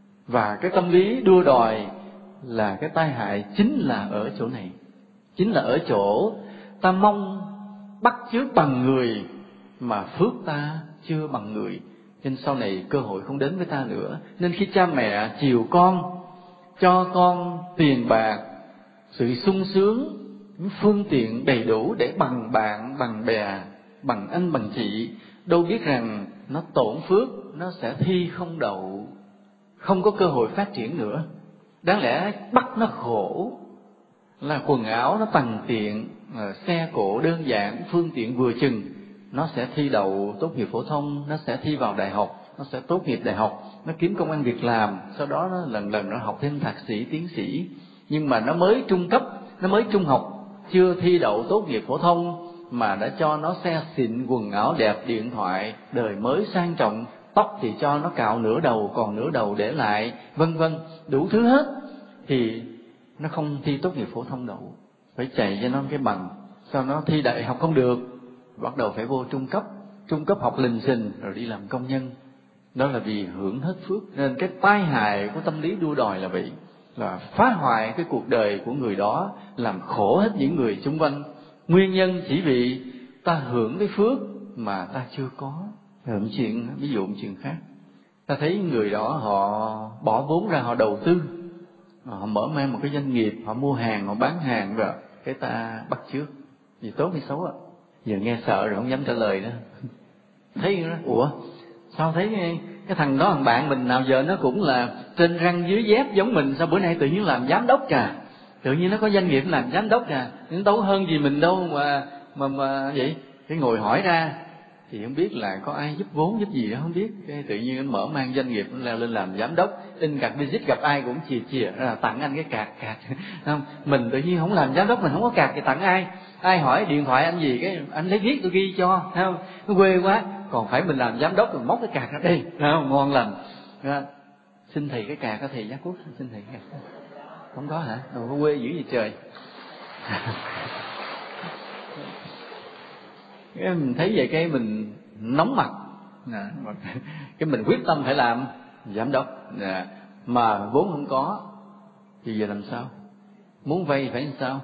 Và cái tâm lý đua đòi là cái tai hại chính là ở chỗ này. Chính là ở chỗ ta mong bắt chước bằng người mà phước ta chưa bằng người, nên sau này cơ hội không đến với ta nữa. Nên khi cha mẹ chiều con cho con tiền bạc, sự sung sướng, những phương tiện đầy đủ để bằng bạn, bằng bè, bằng anh, bằng chị, đâu biết rằng nó tổn phước, nó sẽ thi không đậu, không có cơ hội phát triển nữa. Đáng lẽ bắt nó khổ là quần áo nó bằng tiện, xe cộ đơn giản, phương tiện vừa chừng, nó sẽ thi đậu tốt nghiệp phổ thông, nó sẽ thi vào đại học, nó sẽ tốt nghiệp đại học, nó kiếm công ăn việc làm, sau đó nó lần lần nó học thêm thạc sĩ, tiến sĩ. Nhưng mà nó mới trung cấp, nó mới trung học, chưa thi đậu tốt nghiệp phổ thông mà đã cho nó xe xịn, quần áo đẹp, điện thoại, đời mới sang trọng, tóc thì cho nó cạo nửa đầu, còn nửa đầu để lại, vân vân, đủ thứ hết, thì nó không thi tốt nghiệp phổ thông đậu, phải chạy cho nó cái bằng. Sau nó thi đại học không được, bắt đầu phải vô trung cấp học lình xình rồi đi làm công nhân. Đó là vì hưởng hết phước. Nên cái tai hại của tâm lý đua đòi là vậy, là phá hoại cái cuộc đời của người đó, làm khổ hết những người xung quanh. Nguyên nhân chỉ vì ta hưởng cái phước mà ta chưa có. Một chuyện, ví dụ một chuyện khác, ta thấy người đó họ bỏ vốn ra, họ đầu tư, họ mở mang một cái doanh nghiệp, họ mua hàng, họ bán hàng, rồi cái ta bắt chước. Gì tốt hay xấu ạ? Giờ nghe sợ rồi không dám trả lời nữa. Thấy đó, ủa sao thấy cái thằng đó, thằng bạn mình nào giờ nó cũng là trên răng dưới dép giống mình, sao bữa nay tự nhiên làm giám đốc kìa, tự nhiên nó có doanh nghiệp làm giám đốc kìa, nó đâu hơn gì mình đâu mà vậy. Cái ngồi hỏi ra thì không biết là có ai giúp vốn giúp gì đó không biết, cái tự nhiên anh mở mang doanh nghiệp, nó leo lên làm giám đốc, in card visit gặp ai cũng chìa tặng anh cái card không, mình tự nhiên không làm giám đốc, mình không có card thì tặng ai. Ai hỏi điện thoại anh gì cái anh lấy viết tôi ghi cho, thấy không? Nó quê quá, còn phải mình làm giám đốc rồi móc cái card ra đây, không? Ngon lành. Xin thầy cái card có thầy Giác Quốc, xin thầy cái card. Không có hả? Đâu có quê dữ vậy trời. Cái mình thấy vậy cái mình nóng mặt, cái mình quyết tâm phải làm giám đốc, mà vốn không có thì giờ làm sao? Muốn vay phải làm sao?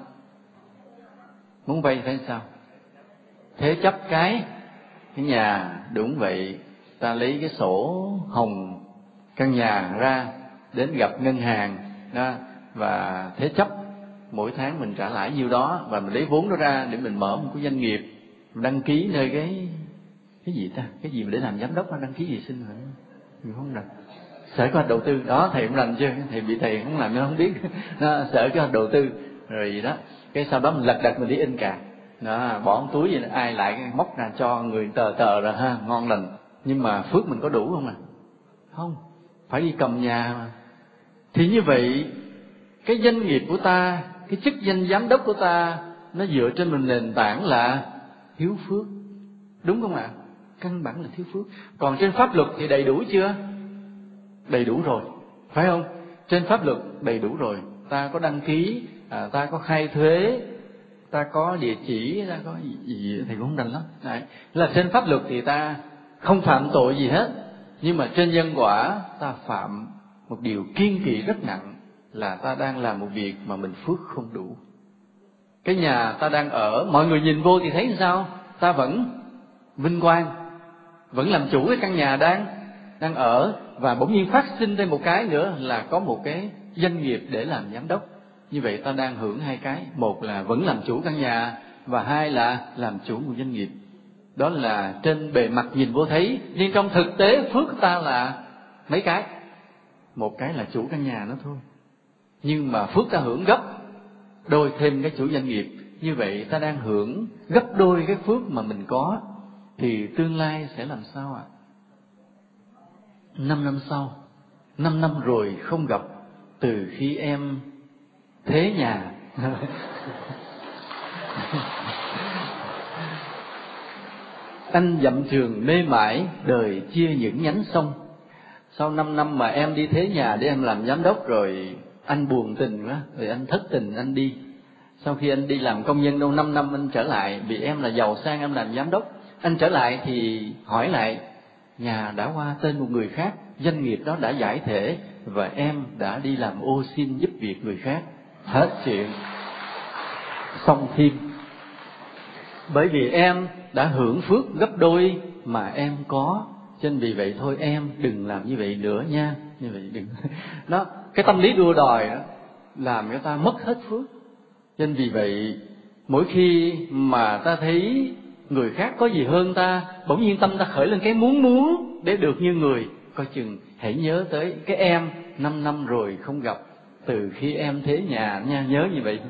Muốn vay phải làm sao? Thế chấp cái nhà, đúng vậy. Ta lấy cái sổ hồng căn nhà ra, đến gặp ngân hàng đó, và thế chấp mỗi tháng mình trả lãi nhiêu đó, và mình lấy vốn đó ra để mình mở một cái doanh nghiệp, mình đăng ký nơi cái gì ta, cái gì mà để làm giám đốc, nó đăng ký gì xin hả? Mình không rành. Sở kế hoạch đầu tư đó, thầy cũng rành chưa? Thầy bị thầy không làm nó không biết. Đó, sở kế hoạch đầu tư rồi gì đó, cái sau đó mình lật đật mình đi in card đó, bỏ túi vậy, ai lại móc ra cho người tờ rồi ha, ngon lành. Nhưng mà phước mình có đủ không à? Không, phải đi cầm nhà mà. Thì như vậy cái doanh nghiệp của ta, cái chức danh giám đốc của ta, nó dựa trên một nền tảng là thiếu phước, đúng không ạ? Căn bản là thiếu phước. Còn trên pháp luật thì đầy đủ chưa? Đầy đủ rồi, phải không? Trên pháp luật đầy đủ rồi, ta có đăng ký, ta có khai thuế, ta có địa chỉ, ta có gì thì cũng không rành lắm. Đấy, là trên pháp luật thì ta không phạm tội gì hết, nhưng mà trên nhân quả ta phạm một điều kiêng kỵ rất nặng, là ta đang làm một việc mà mình phước không đủ. Cái nhà ta đang ở, mọi người nhìn vô thì thấy sao? Ta vẫn vinh quang, vẫn làm chủ cái căn nhà đang ở, và bỗng nhiên phát sinh thêm một cái nữa là có một cái doanh nghiệp để làm giám đốc. Như vậy ta đang hưởng hai cái, một là vẫn làm chủ căn nhà, và hai là làm chủ một doanh nghiệp. Đó là trên bề mặt nhìn vô thấy, nhưng trong thực tế phước của ta là mấy cái. Một cái là chủ căn nhà nó thôi, nhưng mà phước ta hưởng gấp đôi thêm cái chủ doanh nghiệp. Như vậy ta đang hưởng gấp đôi cái phước mà mình có, thì tương lai sẽ làm sao ạ? 5 năm sau, 5 năm rồi không gặp, từ khi em thế nhà. Anh dặm trường mê mải, đời chia những nhánh sông. Sau 5 năm mà em đi thế nhà để em làm giám đốc rồi, anh buồn tình quá, rồi anh thất tình anh đi. Sau khi anh đi làm công nhân đâu 5 năm anh trở lại, vì em là giàu sang em làm giám đốc. Anh trở lại thì hỏi lại, nhà đã qua tên một người khác, doanh nghiệp đó đã giải thể, và em đã đi làm ô xin giúp việc người khác. Hết chuyện, xong phim. Bởi vì em đã hưởng phước gấp đôi mà em có, Cho nên vì vậy thôi em đừng làm như vậy nữa nha, như vậy đừng. Đó, cái tâm lý đua đòi đó làm cho ta mất hết phước. Cho nên vì vậy mỗi khi mà ta thấy người khác có gì hơn ta, bỗng nhiên tâm ta khởi lên cái muốn để được như người, coi chừng hãy nhớ tới cái em 5 năm rồi không gặp, từ khi em thế nhà nha, nhớ như vậy.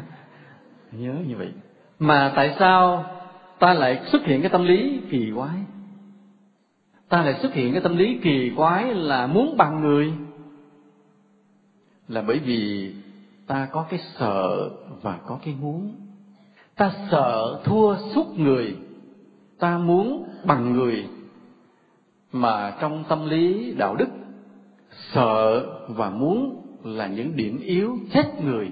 Nhớ như vậy. Mà tại sao ta lại xuất hiện cái tâm lý kỳ quái? Ta lại xuất hiện cái tâm lý kỳ quái là muốn bằng người, là bởi vì ta có cái sợ và có cái muốn. Ta sợ thua sút người, ta muốn bằng người. Mà trong tâm lý đạo đức, sợ và muốn là những điểm yếu chết người.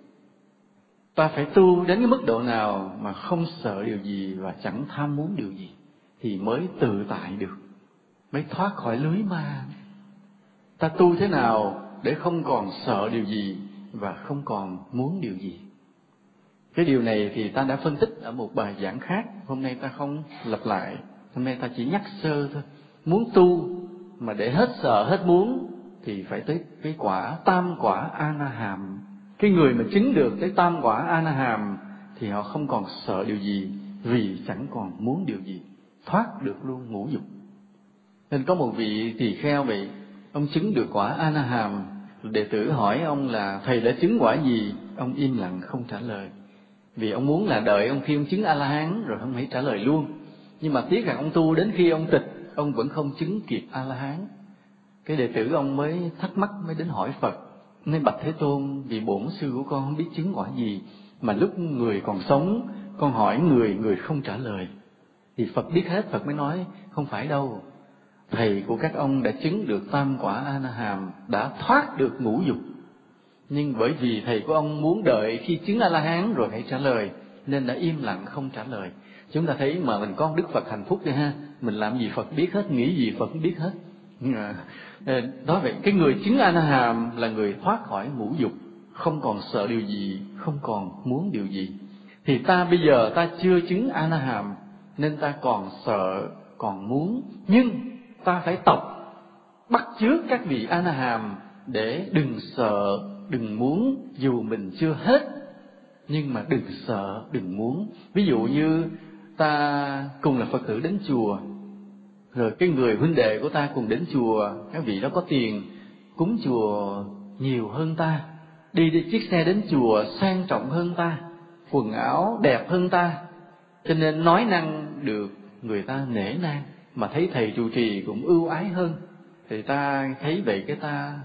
Ta phải tu đến cái mức độ nào mà không sợ điều gì và chẳng tham muốn điều gì thì mới tự tại được, mới thoát khỏi lưới ma. Ta tu thế nào để không còn sợ điều gì và không còn muốn điều gì? Cái điều này thì ta đã phân tích ở một bài giảng khác, hôm nay ta không lặp lại, hôm nay ta chỉ nhắc sơ thôi. Muốn tu mà để hết sợ hết muốn thì phải tới cái quả tam quả A-na-hàm. Cái người mà chứng được tới tam quả A-na-hàm thì họ không còn sợ điều gì, vì chẳng còn muốn điều gì, thoát được luôn ngũ dục. Nên có một vị tỳ kheo vậy, ông chứng được quả A-na-hàm, đệ tử hỏi ông là thầy đã chứng quả gì? Ông im lặng không trả lời, vì ông muốn là đợi ông khi ông chứng A-la-hán rồi ông hãy trả lời luôn. Nhưng mà tiếc rằng ông tu đến khi ông tịch, ông vẫn không chứng kịp A-la-hán. Cái đệ tử ông mới thắc mắc, mới đến hỏi Phật, nên bạch Thế Tôn, vì bổn sư của con không biết chứng quả gì, mà lúc người còn sống con hỏi người không trả lời. Thì Phật biết hết, Phật mới nói không phải đâu, thầy của các ông đã chứng được tam quả A-na-hàm, đã thoát được ngũ dục. Nhưng bởi vì thầy của ông muốn đợi khi chứng A-la-hán rồi hãy trả lời, nên đã im lặng không trả lời. Chúng ta thấy mà mình con Đức Phật hạnh phúc đi ha, mình làm gì Phật biết hết, nghĩ gì Phật biết hết. Đó vậy, cái người chứng A-na-hàm là người thoát khỏi ngũ dục, không còn sợ điều gì, không còn muốn điều gì. Thì ta bây giờ ta chưa chứng A-na-hàm nên ta còn sợ, còn muốn, nhưng ta phải tập bắt chước các vị A-na-hàm để đừng sợ, đừng muốn, dù mình chưa hết, nhưng mà đừng sợ, đừng muốn. Ví dụ như ta cùng là Phật tử đến chùa, rồi cái người huynh đệ của ta cùng đến chùa, các vị đó có tiền cúng chùa nhiều hơn ta, đi chiếc xe đến chùa sang trọng hơn ta, quần áo đẹp hơn ta, cho nên nói năng được người ta nể nang, mà thấy thầy trụ trì cũng ưu ái hơn, thì ta thấy vậy cái ta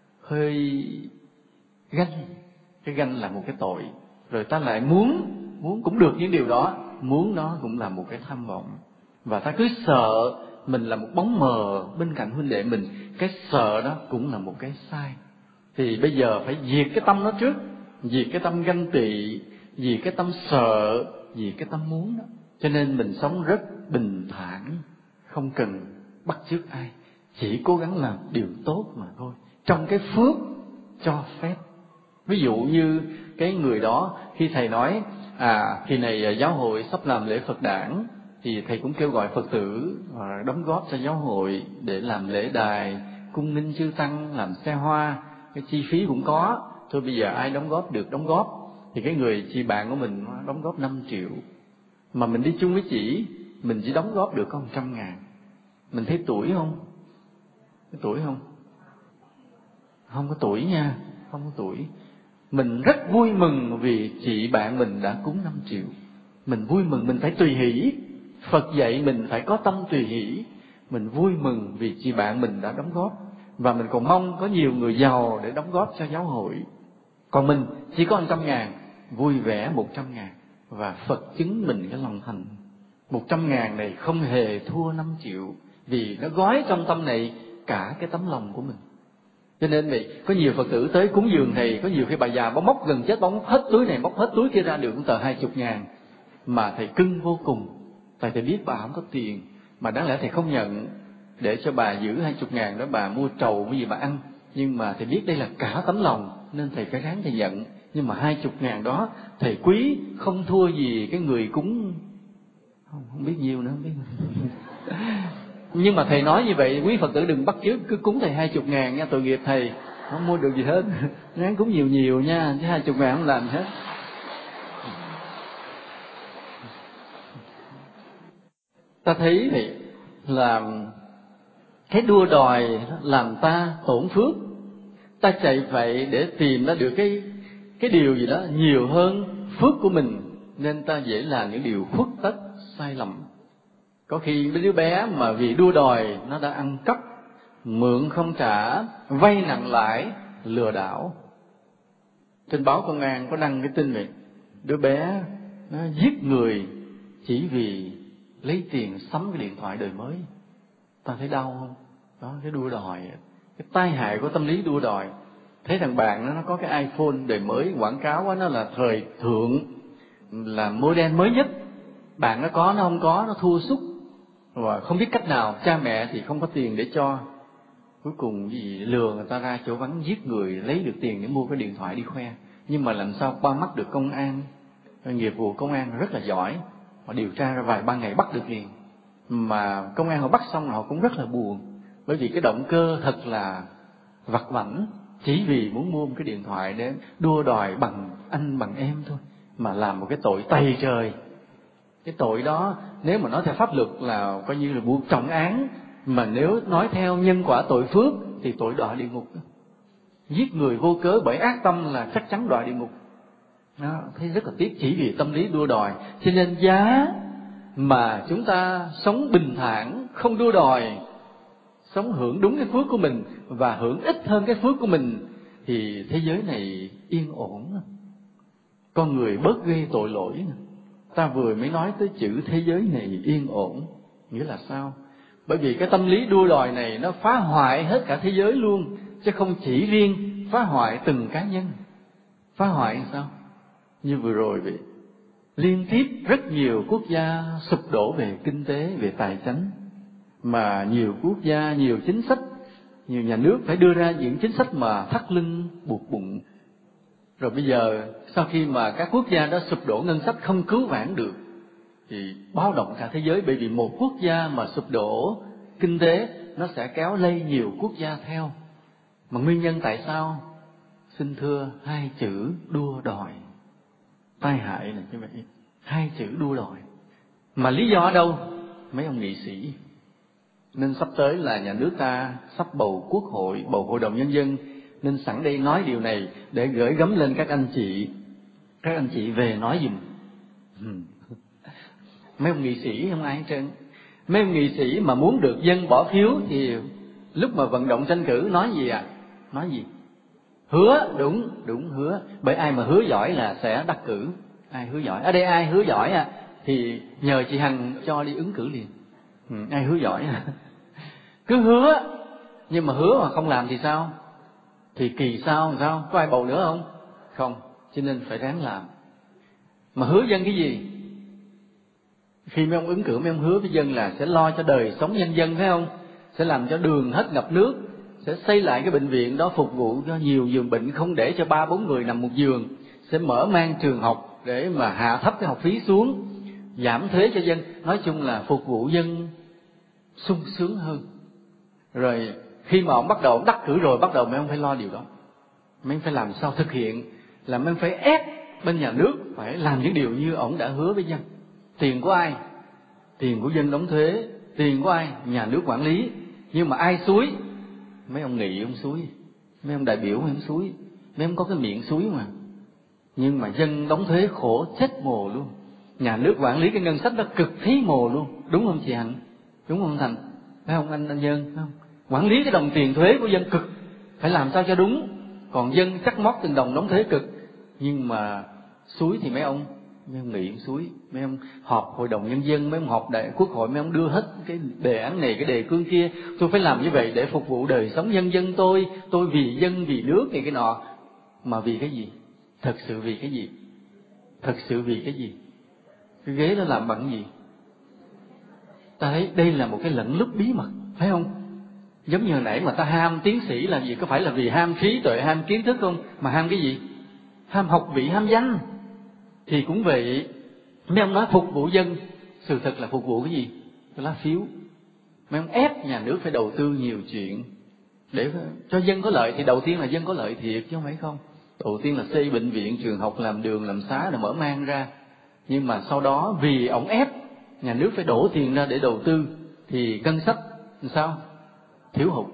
hơi ganh. Cái ganh là một cái tội, rồi ta lại muốn cũng được những điều đó, muốn nó cũng là một cái tham vọng, và ta cứ sợ mình là một bóng mờ bên cạnh huynh đệ mình. Cái sợ đó cũng là một cái sai. Thì bây giờ phải diệt cái tâm đó trước, diệt cái tâm ganh tị, diệt cái tâm sợ, diệt cái tâm muốn đó. Cho nên mình sống rất bình thản, không cần bắt chước ai, chỉ cố gắng làm điều tốt mà thôi, trong cái phước cho phép. Ví dụ như cái người đó, khi thầy nói kỳ này giáo hội sắp làm lễ Phật đản, thì thầy cũng kêu gọi Phật tử đóng góp cho giáo hội để làm lễ đài, cung nghinh chư tăng, làm xe hoa, cái chi phí cũng có. Thôi bây giờ ai đóng góp được đóng góp. Thì cái người chị bạn của mình đóng góp 5 triệu, mà mình đi chung với chị, mình chỉ đóng góp được có 100.000. Mình thấy tuổi không? Cái tuổi không? Không có tuổi nha, không có tuổi. Mình rất vui mừng vì chị bạn mình đã cúng 5 triệu. Mình vui mừng, mình phải tùy hỷ. Phật dạy mình phải có tâm tùy hỷ. Mình vui mừng vì chị bạn mình đã đóng góp. Và mình còn mong có nhiều người giàu để đóng góp cho giáo hội. Còn mình chỉ có 100.000, vui vẻ 100.000. Và Phật chứng mình cái lòng thành. 100.000 này không hề thua 5 triệu. Vì nó gói trong tâm này cả cái tấm lòng của mình. Cho nên vậy, có nhiều Phật tử tới cúng dường thầy, có nhiều khi bà già bóng móc gần chết, bóng móc hết túi này, móc hết túi kia ra được cũng tờ 20.000. Mà thầy cưng vô cùng, tại thầy biết bà không có tiền, mà đáng lẽ thầy không nhận, để cho bà giữ 20.000 đó bà mua trầu cái gì bà ăn. Nhưng mà thầy biết đây là cả tấm lòng, nên thầy phải ráng thầy nhận. Nhưng mà 20.000 đó thầy quý không thua gì cái người cúng không biết nhiêu nữa, không biết. Nhưng mà thầy nói như vậy, quý Phật tử đừng bắt chước, cứ cúng thầy 20.000 nha, tội nghiệp thầy, không mua được gì hết. Ráng cúng nhiều nhiều nha, chứ 20.000 không làm gì hết. Ta thấy thì là cái đua đòi làm ta tổn phước. Ta chạy vậy để tìm ra được cái điều gì đó nhiều hơn phước của mình, nên ta dễ làm những điều khuất tất, sai lầm. Có khi mấy đứa bé mà vì đua đòi nó đã ăn cắp, mượn không trả, vay nặng lãi, lừa đảo. Trên báo Công an có đăng cái tin này, đứa bé nó giết người chỉ vì lấy tiền sắm cái điện thoại đời mới. Ta thấy đau không? Đó, cái đua đòi, cái tai hại của tâm lý đua đòi. Thấy thằng bạn nó có cái iPhone đời mới, quảng cáo đó, nó là thời thượng, là model mới nhất. Bạn nó có, nó không có, nó thua sút. Và không biết cách nào, cha mẹ thì không có tiền để cho. Cuối cùng gì lừa người ta ra chỗ vắng giết người, lấy được tiền để mua cái điện thoại đi khoe. Nhưng mà làm sao qua mắt được công an, nghiệp vụ công an rất là giỏi, họ điều tra ra vài ba ngày bắt được liền. Mà công an họ bắt xong họ cũng rất là buồn, bởi vì cái động cơ thật là vặt vãnh, chỉ vì muốn mua một cái điện thoại để đua đòi bằng anh bằng em thôi, mà làm một cái tội tày trời. Cái tội đó nếu mà nói theo pháp luật là coi như là buộc trọng án, mà nếu nói theo nhân quả tội phước thì tội đọa địa ngục. Giết người vô cớ bởi ác tâm là chắc chắn đọa địa ngục. Đó, thấy rất là tiếc, chỉ vì tâm lý đua đòi. Cho nên giá mà chúng ta sống bình thản, không đua đòi, sống hưởng đúng cái phước của mình và hưởng ít hơn cái phước của mình, thì thế giới này yên ổn, con người bớt gây tội lỗi. Ta vừa mới nói tới chữ thế giới này yên ổn, nghĩa là sao? Bởi vì cái tâm lý đua đòi này nó phá hoại hết cả thế giới luôn, chứ không chỉ riêng phá hoại từng cá nhân. Phá hoại sao? Như vừa rồi vậy, liên tiếp rất nhiều quốc gia sụp đổ về kinh tế, về tài chánh, mà nhiều quốc gia, nhiều chính sách, nhiều nhà nước phải đưa ra những chính sách mà thắt lưng buộc bụng. Rồi bây giờ sau khi mà các quốc gia đã sụp đổ ngân sách không cứu vãn được thì báo động cả thế giới, bởi vì một quốc gia mà sụp đổ kinh tế nó sẽ kéo lây nhiều quốc gia theo. Mà nguyên nhân tại sao? Xin thưa, hai chữ đua đòi. Tai hại là như vậy, hai chữ đua đòi. Mà lý do ở đâu? Mấy ông nghị sĩ. Nên sắp tới là nhà nước ta sắp bầu quốc hội, bầu hội đồng nhân dân, nên sẵn đây nói điều này để gửi gắm lên các anh chị. Các anh chị về nói giùm. Mấy ông nghị sĩ không ai hết trơn. Mấy ông nghị sĩ mà muốn được dân bỏ phiếu thì lúc mà vận động tranh cử nói gì à? Nói gì? Hứa, đúng hứa. Bởi ai mà hứa giỏi là sẽ đắc cử. Ai hứa giỏi? Ở đây ai hứa giỏi à? Thì nhờ chị Hằng cho đi ứng cử liền. Ai hứa giỏi à? Cứ hứa, nhưng mà hứa mà không làm thì sao? Thì kỳ sau làm sao? Có ai bầu nữa không? Không, cho nên phải ráng làm. Mà hứa dân cái gì? Khi mấy ông ứng cử, mấy ông hứa với dân là sẽ lo cho đời sống nhân dân, phải không? Sẽ làm cho đường hết ngập nước, sẽ xây lại cái bệnh viện đó phục vụ cho nhiều giường bệnh, không để cho 3-4 người nằm một giường, sẽ mở mang trường học để mà hạ thấp cái học phí xuống, giảm thuế cho dân. Nói chung là phục vụ dân sung sướng hơn. Rồi khi mà ông bắt đầu đắc cử rồi, bắt đầu mấy ông phải lo điều đó. Mấy ông phải làm sao thực hiện, là mấy ông phải ép bên nhà nước phải làm những điều như ông đã hứa với dân. Tiền của ai? Tiền của dân đóng thuế. Tiền của ai? Nhà nước quản lý. Nhưng mà ai xúi? Mấy ông nghị ông xúi, mấy ông đại biểu mấy ông xúi, mấy ông có cái miệng xúi mà. Nhưng mà dân đóng thuế khổ chết mồ luôn. Nhà nước quản lý cái ngân sách đó cực thí mồ luôn. Đúng không chị Hạnh? Đúng không Thành? Phải không anh Nhân? Phải không? Quản lý cái đồng tiền thuế của dân cực, phải làm sao cho đúng. Còn dân cắt móc từng đồng đóng thuế cực. Nhưng mà xúi thì mấy ông nghị xúi, mấy ông họp hội đồng nhân dân, mấy ông họp đại quốc hội, mấy ông đưa hết cái đề án này, cái đề cương kia. Tôi phải làm như vậy để phục vụ đời sống nhân dân tôi vì dân, vì nước này cái nọ. Mà vì cái gì? Thật sự vì cái gì? Thật sự vì cái gì? Cái ghế đó làm bằng gì? Ta thấy đây là một cái lẫn lút bí mật, phải không? Giống như hồi nãy mà ta ham tiến sĩ là gì? Có phải là vì ham trí tuệ, ham kiến thức không? Mà ham cái gì? Ham học vị, ham danh. Thì cũng vậy, mấy ông nói phục vụ dân, sự thật là phục vụ cái gì? Cái lá phiếu. Mấy ông ép nhà nước phải đầu tư nhiều chuyện để cho dân có lợi. Thì đầu tiên là dân có lợi thiệt chứ không phải không. Đầu tiên là xây bệnh viện, trường học, làm đường, làm xá, rồi mở mang ra. Nhưng mà sau đó vì ông ép nhà nước phải đổ tiền ra để đầu tư, thì ngân sách làm sao? Thiếu hụt.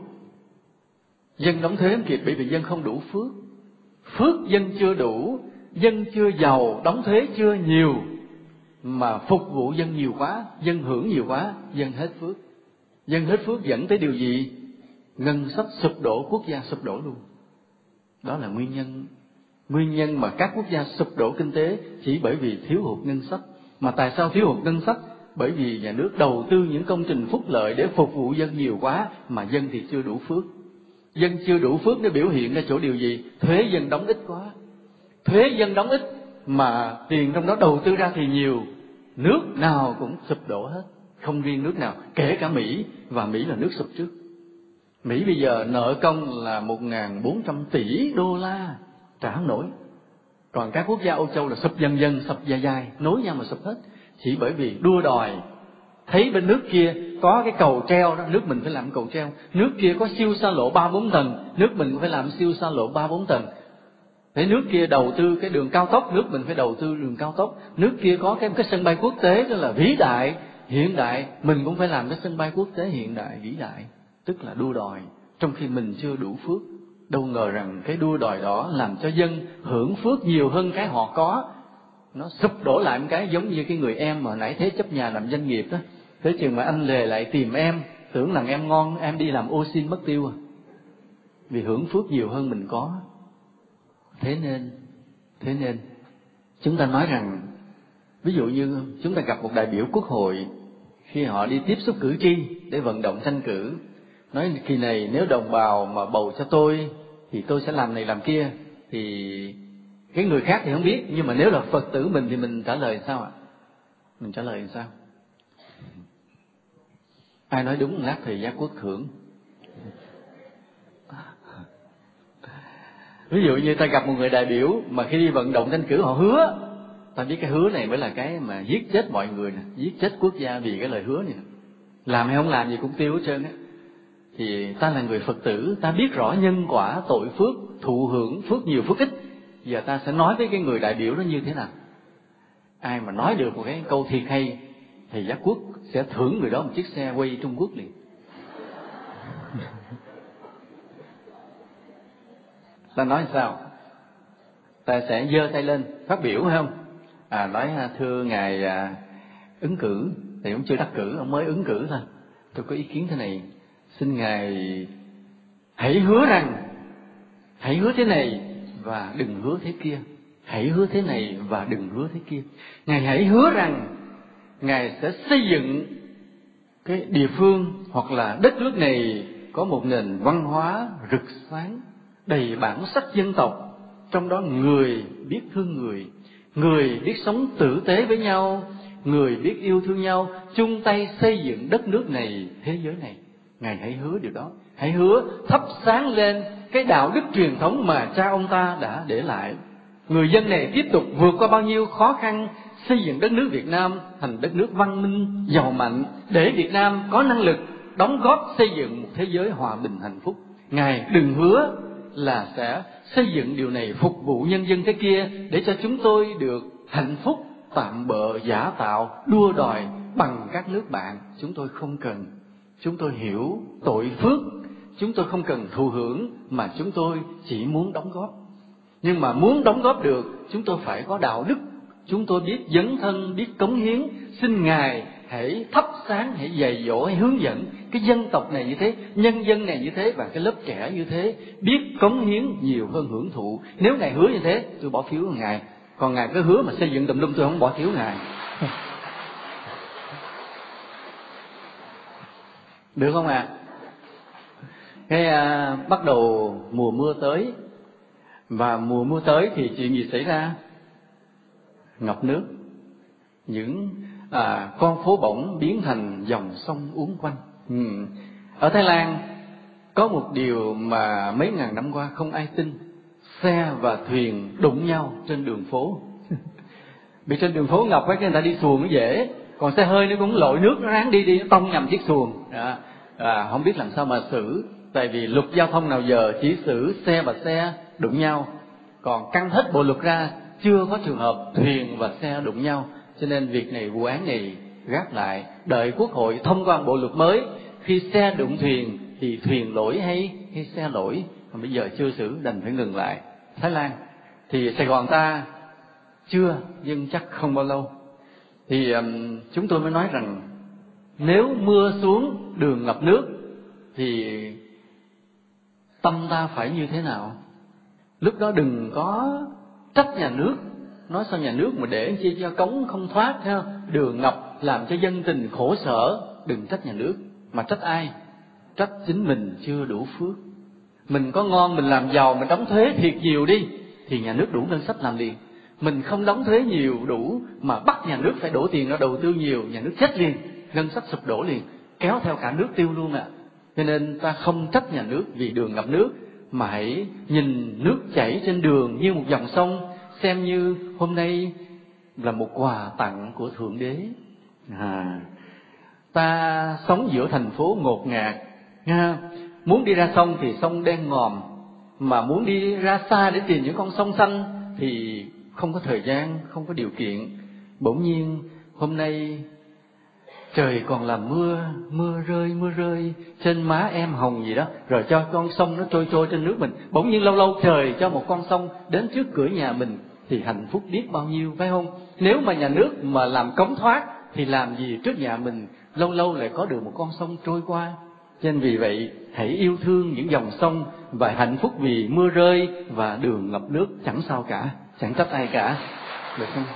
Dân đóng thuế không kịp bởi vì dân không đủ phước. Phước dân chưa đủ, dân chưa giàu, đóng thuế chưa nhiều, mà phục vụ dân nhiều quá, dân hưởng nhiều quá, dân hết phước. Dân hết phước dẫn tới điều gì? Ngân sách sụp đổ, quốc gia sụp đổ luôn. Đó là nguyên nhân. Nguyên nhân mà các quốc gia sụp đổ kinh tế chỉ bởi vì thiếu hụt ngân sách. Mà tại sao thiếu hụt ngân sách? Bởi vì nhà nước đầu tư những công trình phúc lợi để phục vụ dân nhiều quá, mà dân thì chưa đủ phước. Dân chưa đủ phước để biểu hiện ra chỗ điều gì? Thuế dân đóng ít quá. Thuế dân đóng ít mà tiền trong đó đầu tư ra thì nhiều. Nước nào cũng sụp đổ hết, không riêng nước nào, kể cả Mỹ, và Mỹ là nước sụp trước. Mỹ bây giờ nợ công là 1.400 tỷ đô la, trả không nổi. Còn các quốc gia Âu Châu là sụp dần dần, sụp dài dài, nối nhau mà sụp hết. Chỉ bởi vì đua đòi, thấy bên nước kia có cái cầu treo đó, nước mình phải làm cầu treo. Nước kia có siêu xa lộ 3-4 tầng, nước mình cũng phải làm siêu xa lộ 3-4 tầng. Thế nước kia đầu tư cái đường cao tốc, nước mình phải đầu tư đường cao tốc. Nước kia có cái sân bay quốc tế đó là vĩ đại, hiện đại, mình cũng phải làm cái sân bay quốc tế hiện đại, vĩ đại. Tức là đua đòi, trong khi mình chưa đủ phước. Đâu ngờ rằng cái đua đòi đó làm cho dân hưởng phước nhiều hơn cái họ có. Nó sụp đổ lại một cái, giống như cái người em mà nãy thế chấp nhà làm doanh nghiệp đó. Thế chừng mà anh lề lại tìm em, tưởng rằng em ngon, em đi làm ô xin mất tiêu à. Vì hưởng phước nhiều hơn mình có. Thế nên chúng ta nói rằng, ví dụ như chúng ta gặp một đại biểu quốc hội, khi họ đi tiếp xúc cử tri để vận động tranh cử, nói kỳ này nếu đồng bào mà bầu cho tôi thì tôi sẽ làm này làm kia, thì cái người khác thì không biết, nhưng mà nếu là Phật tử mình thì mình trả lời sao ạ? Mình trả lời sao? Ai nói đúng lát thì Giác Quốc thưởng. Ví dụ như ta gặp một người đại biểu mà khi đi vận động tranh cử họ hứa, ta biết cái hứa này mới là cái mà giết chết mọi người nè, giết chết quốc gia vì cái lời hứa này. Làm hay không làm gì cũng tiêu hết trơn á. Thì ta là người Phật tử, ta biết rõ nhân quả tội phước, thụ hưởng phước nhiều phước ít. Giờ ta sẽ nói với cái người đại biểu đó như thế nào? Ai mà nói được một cái câu thiệt hay thì Giác Quốc sẽ thưởng người đó một chiếc xe quay Trung Quốc liền. Ta nói sao? Ta sẽ giơ tay lên phát biểu hay không? Nói thưa ngài ứng cử, thì cũng chưa đắc cử, ông mới ứng cử thôi. Tôi có ý kiến thế này, xin ngài hãy hứa thế này và đừng hứa thế kia. Hãy hứa thế này và đừng hứa thế kia. Ngài hãy hứa rằng ngài sẽ xây dựng cái địa phương hoặc là đất nước này có một nền văn hóa rực sáng, đầy bản sắc dân tộc, trong đó người biết thương người, người biết sống tử tế với nhau, người biết yêu thương nhau, chung tay xây dựng đất nước này, thế giới này. Ngài hãy hứa điều đó, hãy hứa thắp sáng lên cái đạo đức truyền thống mà cha ông ta đã để lại. Người dân này tiếp tục vượt qua bao nhiêu khó khăn, xây dựng đất nước Việt Nam thành đất nước văn minh, giàu mạnh, để Việt Nam có năng lực đóng góp xây dựng một thế giới hòa bình hạnh phúc. Ngài đừng hứa là sẽ xây dựng điều này phục vụ nhân dân thế kia để cho chúng tôi được hạnh phúc tạm bợ giả tạo, đua đòi bằng các nước bạn. Chúng tôi không cần. Chúng tôi hiểu tội phước, chúng tôi không cần thụ hưởng, mà chúng tôi chỉ muốn đóng góp. Nhưng mà muốn đóng góp được, chúng tôi phải có đạo đức, chúng tôi biết dấn thân, biết cống hiến. Xin Ngài hãy thắp sáng, hãy dạy dỗ, hãy hướng dẫn cái dân tộc này như thế, nhân dân này như thế, và cái lớp trẻ như thế, biết cống hiến nhiều hơn hưởng thụ. Nếu Ngài hứa như thế, tôi bỏ phiếu Ngài. Còn Ngài cứ hứa mà xây dựng tùm lum, tôi không bỏ phiếu Ngài. Được không ạ? Cái bắt đầu mùa mưa tới, và mùa mưa tới thì chuyện gì xảy ra? Ngập nước. Những con phố bổng biến thành dòng sông uốn quanh. Ở Thái Lan có một điều mà mấy ngàn năm qua không ai tin: xe và thuyền đụng nhau trên đường phố. Vì trên đường phố ngập ấy, người ta đi xuồng nó dễ, Còn xe hơi nó cũng lội nước, nó ráng đi nó tông nhầm chiếc xuồng. Không biết làm sao mà xử. Tại vì luật giao thông nào giờ chỉ xử xe và xe đụng nhau, còn căng hết bộ luật ra chưa có trường hợp thuyền và xe đụng nhau. Cho nên việc này, vụ án này gác lại, đợi Quốc hội thông qua bộ luật mới. Khi xe đụng thuyền thì thuyền lỗi hay xe lỗi, mà bây giờ chưa xử, đành phải ngừng lại. Thái Lan thì Sài Gòn ta chưa, nhưng chắc không bao lâu. Thì chúng tôi mới nói rằng nếu mưa xuống đường ngập nước thì tâm ta phải như thế nào? Lúc đó đừng có trách nhà nước, nói sao nhà nước mà để chi cho cống không thoát, ha, đường ngập làm cho dân tình khổ sở. Đừng trách nhà nước, mà trách ai? Trách chính mình chưa đủ phước. Mình có ngon, mình làm giàu, mình đóng thuế thiệt nhiều đi thì nhà nước đủ ngân sách làm liền. Mình không đóng thuế nhiều đủ mà bắt nhà nước phải đổ tiền ra đầu tư nhiều, nhà nước chết liền, ngân sách sụp đổ liền, kéo theo cả nước tiêu luôn ạ. Cho nên ta không trách nhà nước vì đường ngập nước, mà hãy nhìn nước chảy trên đường như một dòng sông, xem như hôm nay là một quà tặng của Thượng Đế. Ta sống giữa thành phố ngột ngạt, muốn đi ra sông thì sông đen ngòm, mà muốn đi ra xa để tìm những con sông xanh thì không có thời gian, không có điều kiện. Bỗng nhiên hôm nay trời còn là mưa rơi trên má em hồng gì đó, rồi cho con sông nó trôi trên nước mình. Bỗng nhiên lâu lâu trời cho một con sông đến trước cửa nhà mình thì hạnh phúc biết bao nhiêu, phải không? Nếu mà nhà nước mà làm cống thoát thì làm gì trước nhà mình lâu lâu lại có được một con sông trôi qua. Cho nên vì vậy hãy yêu thương những dòng sông và hạnh phúc vì mưa rơi và đường ngập nước, chẳng sao cả, chẳng trách ai cả, được không?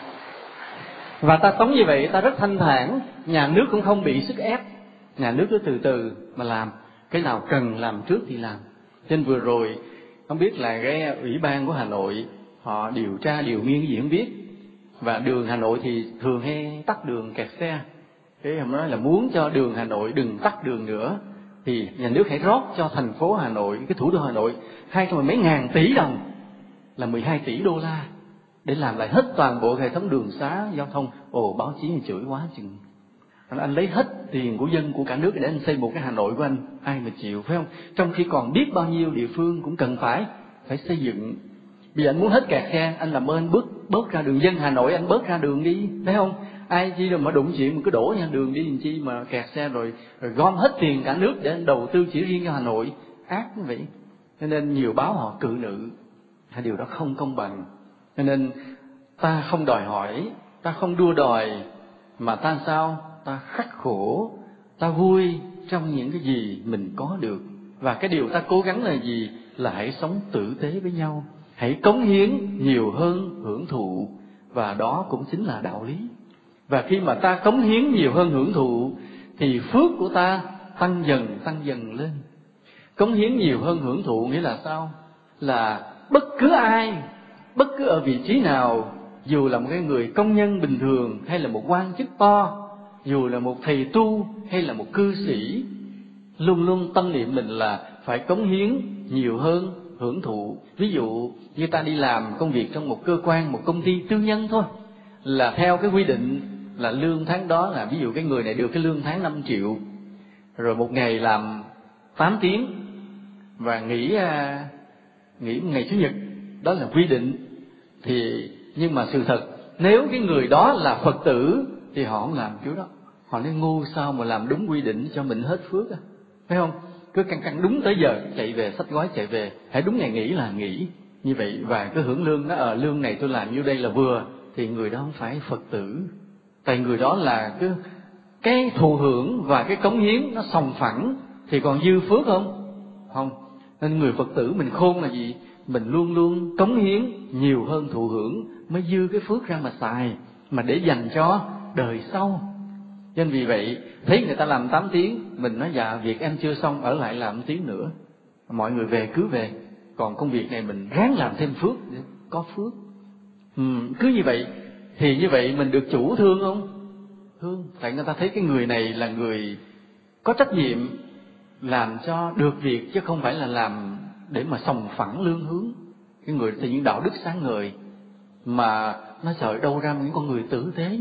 Và ta sống như vậy ta rất thanh thản, nhà nước cũng không bị sức ép, nhà nước cứ từ từ mà làm, cái nào cần làm trước thì làm. Cho nên vừa rồi không biết là cái ủy ban của Hà Nội họ điều tra điều nghiên gì không biết, và đường Hà Nội thì thường hay tắc đường kẹt xe. Cái họ nói là muốn cho đường Hà Nội đừng tắc đường nữa thì nhà nước hãy rót cho thành phố Hà Nội, cái thủ đô Hà Nội 200 mấy ngàn tỷ đồng, là 12 tỷ đô la để làm lại hết toàn bộ hệ thống đường xá giao thông. Báo chí thì chửi quá chừng, anh lấy hết tiền của dân của cả nước để anh xây một cái Hà Nội của anh, ai mà chịu, phải không? Trong khi còn biết bao nhiêu địa phương cũng cần phải xây dựng. Bây giờ anh muốn hết kẹt xe, anh làm ơn bớt ra đường, dân Hà Nội anh bớt ra đường đi, phải không? Ai chi đâu mà đụng chuyện mà cứ đổ ra đường đi làm chi mà kẹt xe, rồi gom hết tiền cả nước để anh đầu tư chỉ riêng cho Hà Nội, ác như vậy. Cho nên nhiều báo họ cự nữ, điều đó không công bằng. Cho nên ta không đòi hỏi, ta không đua đòi, mà ta sao? Ta khắc khổ, ta vui trong những cái gì mình có được. Và cái điều ta cố gắng là gì? Là hãy sống tử tế với nhau, hãy cống hiến nhiều hơn hưởng thụ, và đó cũng chính là đạo lý. Và khi mà ta cống hiến nhiều hơn hưởng thụ thì phước của ta tăng dần lên. Cống hiến nhiều hơn hưởng thụ nghĩa là sao? Là bất cứ ai, bất cứ ở vị trí nào, dù là một cái người công nhân bình thường hay là một quan chức to, dù là một thầy tu hay là một cư sĩ, luôn luôn tâm niệm mình là phải cống hiến nhiều hơn hưởng thụ. Ví dụ như ta đi làm công việc trong một cơ quan, một công ty tư nhân thôi, là theo cái quy định là lương tháng đó là, ví dụ cái người này được cái lương tháng 5 triệu, rồi một ngày làm 8 tiếng và nghỉ ngày Chủ nhật, đó là quy định. Nhưng mà sự thật, nếu cái người đó là Phật tử thì họ không làm kiểu đó. Họ nói ngu sao mà làm đúng quy định cho mình hết phước, phải không? Cứ căng đúng tới giờ chạy về, xách gói chạy về, hãy đúng ngày nghỉ là nghỉ như vậy, và cứ hưởng lương đó, lương này tôi làm nhiêu đây là vừa, thì người đó không phải Phật tử. Tại người đó là cái thụ hưởng và cái cống hiến nó sòng phẳng, thì còn dư phước không? Không. Nên người Phật tử mình khôn là gì? Mình luôn luôn cống hiến nhiều hơn thụ hưởng, mới dư cái phước ra mà xài, mà để dành cho đời sau. Cho nên vì vậy, thấy người ta làm 8 tiếng, mình nói dạ việc em chưa xong, ở lại làm 1 tiếng nữa. Mọi người về cứ về, còn công việc này mình ráng làm thêm phước để có phước. Cứ như vậy, thì như vậy mình được chủ thương không? Thương. Tại người ta thấy cái người này là người có trách nhiệm, làm cho được việc, chứ không phải là làm để mà sòng phẳng lương hướng. Cái người thì những đạo đức sáng ngời, mà nó sợ đâu ra những con người tử tế như vậy.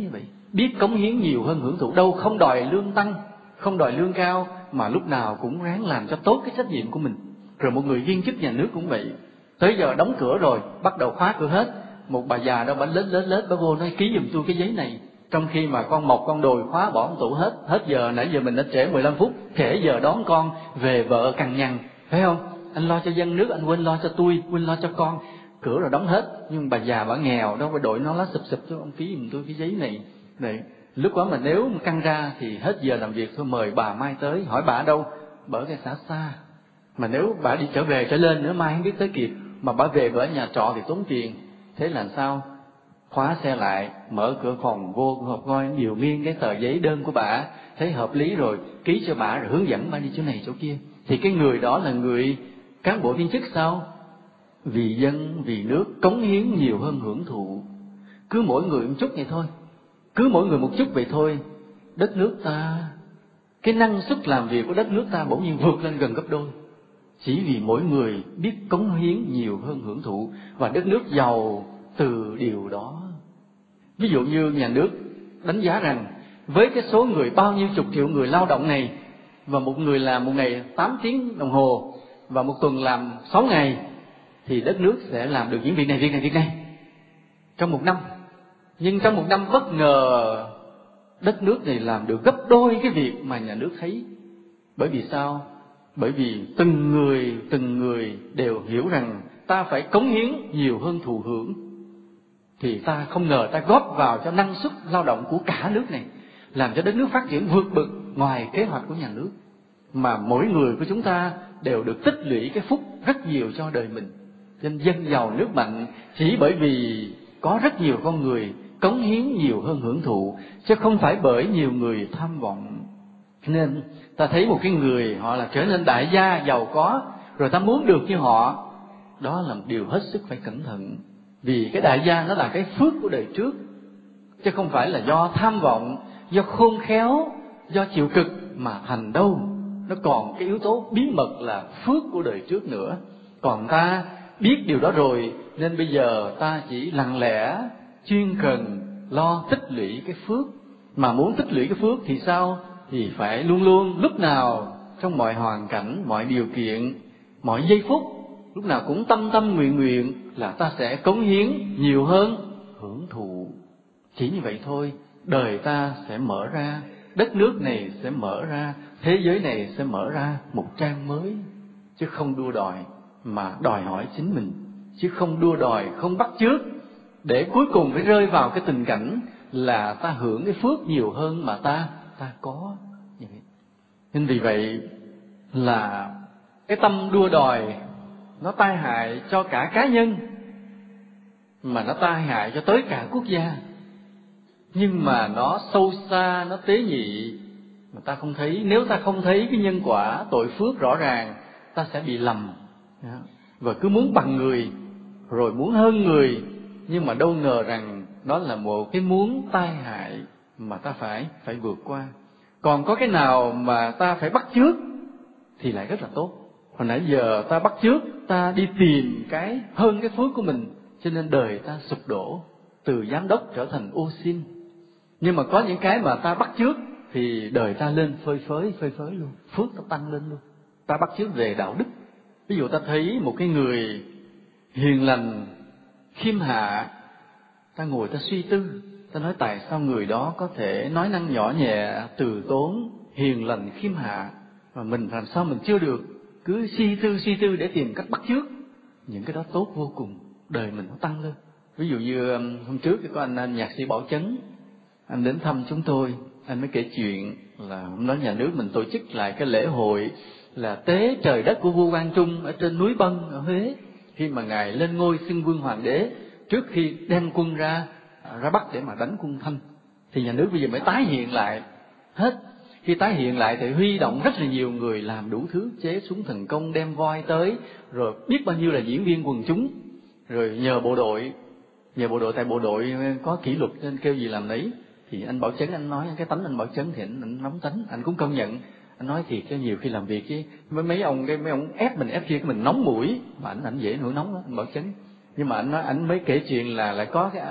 biết cống hiến nhiều hơn hưởng thụ, đâu không đòi lương tăng, không đòi lương cao, mà lúc nào cũng ráng làm cho tốt cái trách nhiệm của mình. Rồi một người viên chức nhà nước cũng vậy, tới giờ đóng cửa rồi bắt đầu khóa cửa hết, một bà già đâu bà lết bà vô nói ký giùm tôi cái giấy này, trong khi mà con mộc con đồi khóa bỏ tủ hết giờ, nãy giờ mình đã trễ 15 phút, trễ giờ đón con về, vợ cằn nhằn, phải không? Anh lo cho dân nước, anh quên lo cho tôi, quên lo cho con, cửa rồi đóng hết. Nhưng bà già bà nghèo đâu phải đội nó lá sụp cho ông ký giùm tôi cái giấy này. Đấy, lúc đó mà nếu mà căng ra thì hết giờ làm việc thôi, mời bà mai tới, hỏi bà ở đâu, bà ở cái xã xa, mà nếu bà đi trở về trở lên nữa mai không biết tới kịp, mà bà về ở nhà trọ thì tốn tiền. Thế là sao? Khóa xe lại, mở cửa phòng vô hộp coi nhiều miên cái tờ giấy đơn của bà, thấy hợp lý rồi ký cho bà, rồi hướng dẫn bà đi chỗ này chỗ kia. Thì cái người đó là người cán bộ viên chức sao? Vì dân vì nước, cống hiến nhiều hơn hưởng thụ. Cứ mỗi người một chút vậy thôi, cứ mỗi người một chút vậy thôi, đất nước ta, cái năng suất làm việc của đất nước ta bỗng nhiên vượt lên gần gấp đôi, chỉ vì mỗi người biết cống hiến nhiều hơn hưởng thụ. Và đất nước giàu từ điều đó. Ví dụ như nhà nước đánh giá rằng với cái số người bao nhiêu chục triệu người lao động này, và một người làm một ngày 8 tiếng đồng hồ và một tuần làm 6 ngày, thì đất nước sẽ làm được những việc này trong một năm. Nhưng trong một năm bất ngờ đất nước này làm được gấp đôi cái việc mà nhà nước thấy. Bởi vì sao? Bởi vì từng người đều hiểu rằng ta phải cống hiến nhiều hơn thụ hưởng, thì ta không ngờ ta góp vào cho năng suất lao động của cả nước này, làm cho đất nước phát triển vượt bậc ngoài kế hoạch của nhà nước. Mà mỗi người của chúng ta đều được tích lũy cái phúc rất nhiều cho đời mình. Nên dân giàu nước mạnh chỉ bởi vì có rất nhiều con người cống hiến nhiều hơn hưởng thụ, chứ không phải bởi nhiều người tham vọng. Nên ta thấy một cái người họ là trở nên đại gia giàu có, rồi ta muốn được như họ, đó là một điều hết sức phải cẩn thận. Vì cái đại gia nó là cái phước của đời trước, chứ không phải là do tham vọng, do khôn khéo, do chịu cực mà thành đâu. Nó còn cái yếu tố bí mật là phước của đời trước nữa. Còn ta biết điều đó rồi, nên bây giờ ta chỉ lặng lẽ chuyên cần lo tích lũy cái phước. Mà muốn tích lũy cái phước thì sao? Thì phải luôn luôn, lúc nào, trong mọi hoàn cảnh, mọi điều kiện, mọi giây phút, lúc nào cũng tâm nguyện là ta sẽ cống hiến nhiều hơn hưởng thụ. Chỉ như vậy thôi, đời ta sẽ mở ra, đất nước này sẽ mở ra, thế giới này sẽ mở ra một trang mới. Chứ không đua đòi, mà đòi hỏi chính mình. Chứ không đua đòi, không bắt chước, để cuối cùng phải rơi vào cái tình cảnh là ta hưởng cái phước nhiều hơn mà ta có. Nên vì vậy là cái tâm đua đòi nó tai hại cho cả cá nhân, mà nó tai hại cho tới cả quốc gia. Nhưng mà nó sâu xa, nó tế nhị, mà ta không thấy. Nếu ta không thấy cái nhân quả tội phước rõ ràng, ta sẽ bị lầm, và cứ muốn bằng người, rồi muốn hơn người, nhưng mà đâu ngờ rằng đó là một cái muốn tai hại mà ta phải vượt qua. Còn có cái nào mà ta phải bắt chước thì lại rất là tốt. Hồi nãy giờ ta bắt chước, ta đi tìm cái hơn cái phước của mình, cho nên đời ta sụp đổ, từ giám đốc trở thành ô xin. Nhưng mà có những cái mà ta bắt chước thì đời ta lên phơi phới luôn, phước ta tăng lên luôn. Ta bắt chước về đạo đức. Ví dụ ta thấy một cái người hiền lành, khiêm hạ, ta ngồi ta suy tư, ta nói tại sao người đó có thể nói năng nhỏ nhẹ, từ tốn, hiền lành, khiêm hạ, mà mình làm sao mình chưa được. Cứ suy tư để tìm cách bắt chước. Những cái đó tốt vô cùng, đời mình nó tăng lên. Ví dụ như hôm trước có anh nhạc sĩ Bảo Chấn, anh đến thăm chúng tôi, anh mới kể chuyện là hôm đó nhà nước mình tổ chức lại cái lễ hội là tế trời đất của vua Quang Trung ở trên núi Bân ở Huế. Khi mà ngài lên ngôi xưng vương hoàng đế, trước khi đem quân ra Bắc để mà đánh quân Thanh, thì nhà nước bây giờ mới tái hiện lại hết. Khi tái hiện lại thì huy động rất là nhiều người làm đủ thứ, chế súng thần công, đem voi tới, rồi biết bao nhiêu là diễn viên quần chúng, rồi nhờ bộ đội tại bộ đội có kỷ luật nên kêu gì làm nấy. Thì anh Bảo Chấn anh nói, cái tánh anh Bảo Chấn thì anh nóng tính, anh cũng công nhận. Anh nói thiệt cho nhiều khi làm việc với mấy ông ép mình ép kia, mình nóng mũi, mà anh dễ nổi nóng đó, anh Bảo Chấn. Nhưng mà anh nói, anh mới kể chuyện là lại có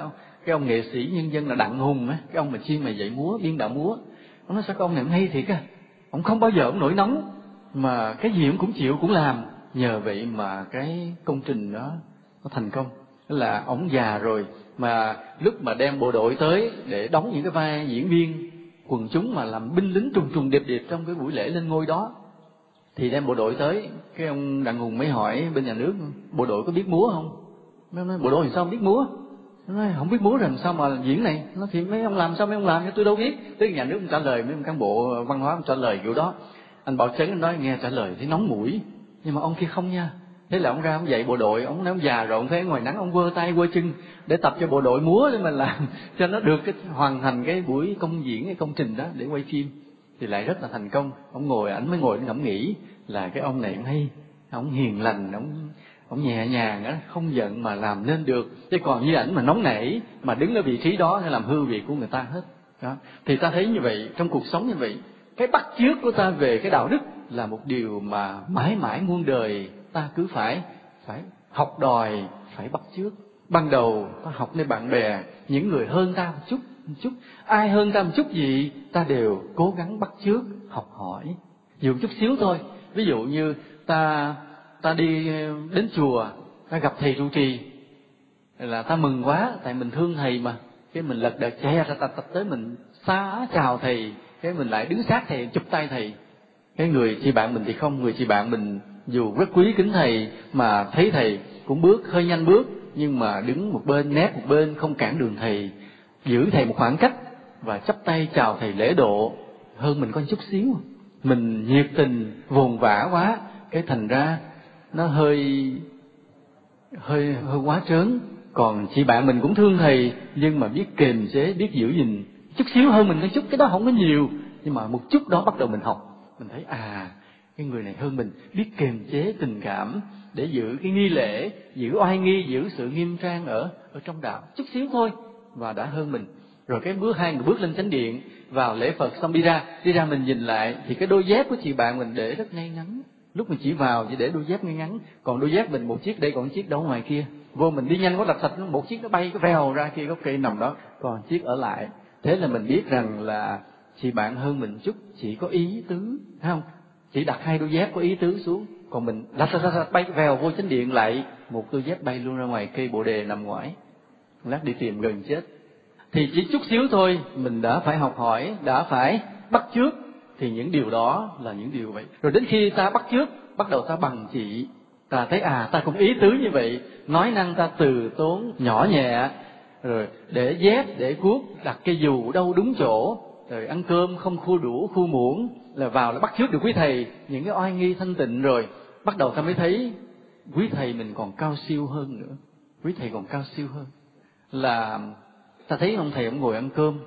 cái ông nghệ sĩ nhân dân là Đặng Hùng á, cái ông mà chuyên mà dạy múa, biên đạo múa. Ông nói sao cái ông này ông hay thiệt á, ông không bao giờ ông nổi nóng, mà cái gì ông cũng chịu cũng làm. Nhờ vậy mà cái công trình đó nó thành công. Tức là ông già rồi mà lúc mà đem bộ đội tới để đóng những cái vai diễn viên quần chúng mà làm binh lính trùng trùng điệp điệp trong cái buổi lễ lên ngôi đó, thì đem bộ đội tới, cái ông Đặng Hùng mới hỏi bên nhà nước bộ đội có biết múa không? Nó nói bộ đội thì sao không biết múa? Nó nói không biết múa rồi làm sao mà diễn này? Nó thì mấy ông làm sao mấy ông làm, tôi đâu biết. Tới nhà nước ông trả lời, mấy ông cán bộ văn hóa ông trả lời kiểu đó. Anh Bảo Chấn anh nói nghe trả lời thấy nóng mũi, nhưng mà ông kia không nha. Thế là ông ra ông dạy bộ đội, ông nói ông già rồi, ông thấy ngoài nắng ông quơ tay quơ chân để tập cho bộ đội múa để mà làm cho nó được cái hoàn thành cái buổi công diễn, cái công trình đó để quay phim, thì lại rất là thành công. Ông ngồi, ảnh mới ngồi ngẫm nghĩ là cái ông này ông hay, ông hiền lành, ông nhẹ nhàng á, không giận mà làm nên được. Chứ còn như ảnh mà nóng nảy mà đứng ở vị trí đó để làm hư việc của người ta hết đó. Thì ta thấy như vậy trong cuộc sống như vậy, cái bắt chước của ta về cái đạo đức là một điều mà mãi mãi muôn đời ta cứ phải học đòi, phải bắt chước. Ban đầu ta học nơi bạn bè, những người hơn ta một chút, ai hơn ta một chút gì ta đều cố gắng bắt chước, học hỏi dù chút xíu thôi. Ví dụ như ta đi đến chùa, ta gặp thầy trụ trì là ta mừng quá, tại mình thương thầy mà, cái mình lật đật chạy ra tập tới mình xá chào thầy, cái mình lại đứng sát thầy chụp tay thầy. Cái người chị bạn mình thì không, người chị bạn mình dù rất quý kính thầy mà thấy thầy cũng bước hơi nhanh bước, nhưng mà đứng một bên, nép một bên, không cản đường thầy, giữ thầy một khoảng cách và chắp tay chào thầy lễ độ hơn mình có chút xíu. Mình nhiệt tình vồn vã quá, cái thành ra nó hơi quá trớn. Còn chị bạn mình cũng thương thầy nhưng mà biết kiềm chế, biết giữ gìn chút xíu hơn mình cái chút, cái đó không có nhiều, nhưng mà một chút đó bắt đầu mình học, mình thấy cái người này hơn mình, biết kiềm chế tình cảm để giữ cái nghi lễ, giữ oai nghi, giữ sự nghiêm trang ở trong đạo chút xíu thôi, và đã hơn mình. Rồi cái hai người bước lên chánh điện vào lễ Phật xong đi ra mình nhìn lại thì cái đôi dép của chị bạn mình để rất ngay ngắn. Lúc mình chỉ vào chỉ để đôi dép ngay ngắn, còn đôi dép mình một chiếc đây, còn một chiếc đâu ngoài kia. Vô mình đi nhanh quá lạch sạch, một chiếc nó bay cái vèo ra kia gốc cây nằm đó, còn chiếc ở lại. Thế là mình biết rằng là chị bạn hơn mình chút, chỉ có ý tứ, thấy không? Chỉ đặt hai đôi dép có ý tứ xuống, còn mình lạch bay cái vèo vô chánh điện lại, một đôi dép bay luôn ra ngoài cây bồ đề nằm ngoài, lát đi tìm gần chết. Thì chỉ chút xíu thôi mình đã phải học hỏi, đã phải bắt chước, thì những điều đó là những điều vậy. Rồi đến khi ta bắt chước, bắt đầu ta bằng chỉ, ta thấy ta cũng ý tứ như vậy, nói năng ta từ tốn nhỏ nhẹ, rồi để dép để cuốc, đặt cây dù đâu đúng chỗ, rồi ăn cơm không khu đũa khu muỗng, là vào là bắt chước được quý thầy những cái oai nghi thanh tịnh. Rồi bắt đầu ta mới thấy quý thầy mình còn cao siêu hơn nữa, quý thầy còn cao siêu hơn. Là ta thấy ông thầy ông ngồi ăn cơm,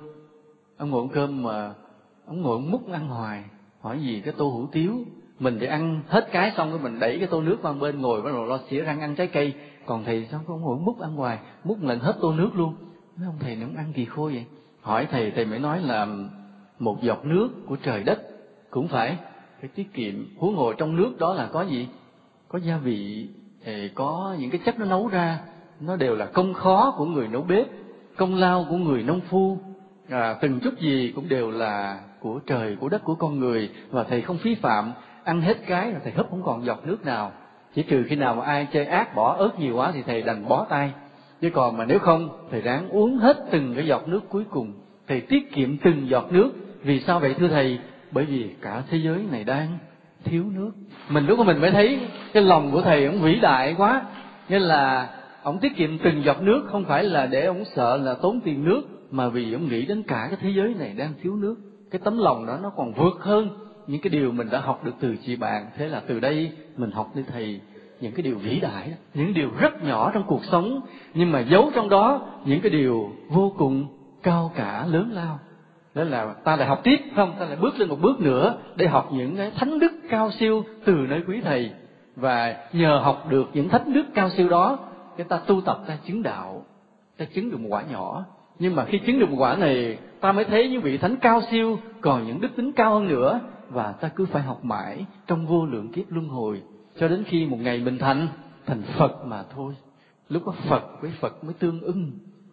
mà ông ngồi ông múc ăn hoài, hỏi gì cái tô hủ tiếu, mình thì ăn hết cái xong rồi mình đẩy cái tô nước qua bên ngồi bắt đầu lo xỉa răng ăn trái cây, còn thầy sao ông ngồi múc ăn hoài, múc một lần hết tô nước luôn. Mấy ông thầy này ông ăn kỳ khôi vậy. Hỏi thầy mới nói là một giọt nước của trời đất cũng phải tiết kiệm, huống hồ trong nước đó là có gì, có gia vị, có những cái chất nó nấu ra, nó đều là công khó của người nấu bếp, công lao của người nông phu, từng chút gì cũng đều là của trời, của đất, của con người, và thầy không phí phạm. Ăn hết cái là thầy húp không còn giọt nước nào, chỉ trừ khi nào mà ai chơi ác bỏ ớt nhiều quá thì thầy đành bó tay, chứ còn mà nếu không thầy ráng uống hết từng cái giọt nước cuối cùng. Thầy tiết kiệm từng giọt nước. Vì sao vậy thưa thầy? Bởi vì cả thế giới này đang thiếu nước. Mình lúc đó mình mới thấy cái lòng của thầy ông vĩ đại quá, nên là ông tiết kiệm từng giọt nước không phải là để ông sợ là tốn tiền nước, mà vì ông nghĩ đến cả cái thế giới này đang thiếu nước. Cái tấm lòng đó nó còn vượt hơn những cái điều mình đã học được từ chị bạn. Thế là từ đây mình học từ thầy những cái điều vĩ đại, những điều rất nhỏ trong cuộc sống, nhưng mà giấu trong đó những cái điều vô cùng cao cả lớn lao. Đó là ta lại học tiếp, không? Ta lại bước lên một bước nữa để học những cái thánh đức cao siêu từ nơi quý thầy, và nhờ học được những thánh đức cao siêu đó, cái ta tu tập, ta chứng đạo, ta chứng được một quả nhỏ. Nhưng mà khi chứng được một quả này, ta mới thấy những vị thánh cao siêu còn những đức tính cao hơn nữa, và ta cứ phải học mãi trong vô lượng kiếp luân hồi, cho đến khi một ngày mình thành Phật mà thôi. Lúc đó Phật với Phật mới tương ưng,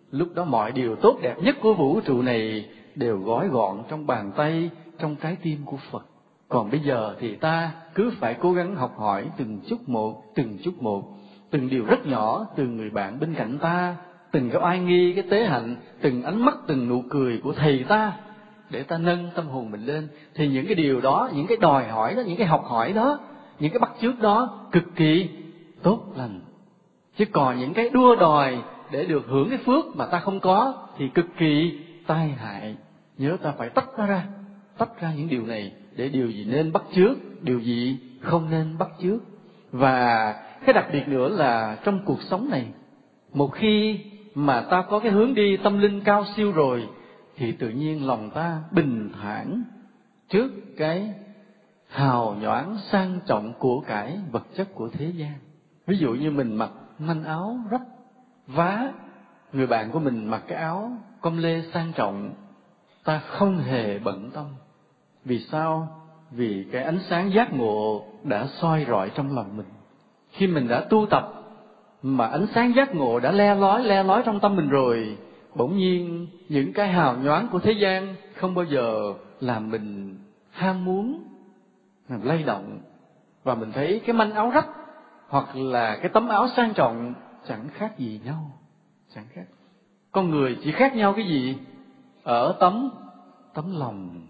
Lúc đó mọi điều tốt đẹp nhất của vũ trụ này đều gói gọn trong bàn tay, trong trái tim của Phật. Còn bây giờ thì ta cứ phải cố gắng học hỏi từng chút một, từng điều rất nhỏ từ người bạn bên cạnh ta, từng cái oai nghi, cái tế hạnh, từng ánh mắt, từng nụ cười của thầy ta, để ta nâng tâm hồn mình lên. Thì những cái điều đó, những cái đòi hỏi đó, những cái học hỏi đó, những cái bắt chước đó cực kỳ tốt lành. Chứ còn những cái đua đòi để được hưởng cái phước mà ta không có thì cực kỳ tai hại. Nhớ ta phải tách ra những điều này, để điều gì nên bắt chước, điều gì không nên bắt chước. Và cái đặc biệt nữa là trong cuộc sống này, một khi mà ta có cái hướng đi tâm linh cao siêu rồi, thì tự nhiên lòng ta bình thản trước cái hào nhoáng sang trọng của cải vật chất của thế gian. Ví dụ như mình mặc manh áo rách vá, người bạn của mình mặc cái áo com lê sang trọng, ta không hề bận tâm. Vì sao? Vì cái ánh sáng giác ngộ đã soi rọi trong lòng mình. Khi mình đã tu tập mà ánh sáng giác ngộ đã le lói trong tâm mình rồi, bỗng nhiên những cái hào nhoáng của thế gian không bao giờ làm mình ham muốn, làm lay động. Và mình thấy cái manh áo rách hoặc là cái tấm áo sang trọng chẳng khác gì nhau, chẳng khác. Con người chỉ khác nhau cái gì? Ở tấm lòng.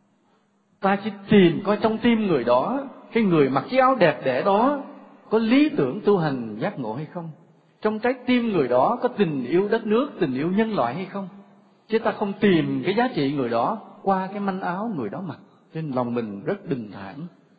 Ta chỉ tìm coi trong tim người đó, cái người mặc chiếc áo đẹp đẽ đó, có lý tưởng tu hành giác ngộ hay không? Trong trái tim người đó có tình yêu đất nước, tình yêu nhân loại hay không? Chứ ta không tìm cái giá trị người đó qua cái manh áo người đó mặc. Cho nên lòng mình rất bình thản.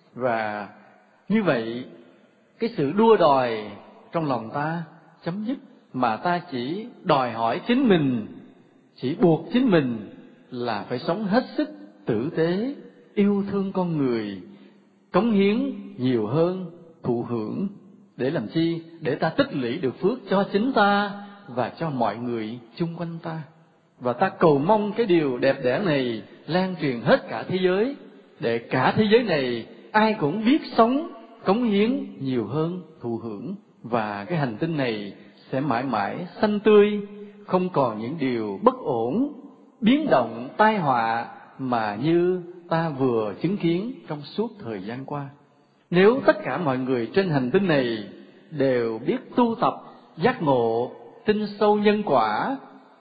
Và như vậy, cái sự đua đòi trong lòng ta chấm dứt, mà ta chỉ đòi hỏi chính mình, chỉ buộc chính mình là phải sống hết sức tử tế, yêu thương con người, cống hiến nhiều hơn thụ hưởng. Để làm chi? Để ta tích lũy được phước cho chính ta và cho mọi người chung quanh ta. Và ta cầu mong cái điều đẹp đẽ này lan truyền hết cả thế giới, để cả thế giới này ai cũng biết sống, cống hiến nhiều hơn thụ hưởng. Và cái hành tinh này sẽ mãi mãi xanh tươi, không còn những điều bất ổn, biến động, tai họa mà như ta vừa chứng kiến trong suốt thời gian qua. Nếu tất cả mọi người trên hành tinh này đều biết tu tập, giác ngộ, tin sâu nhân quả,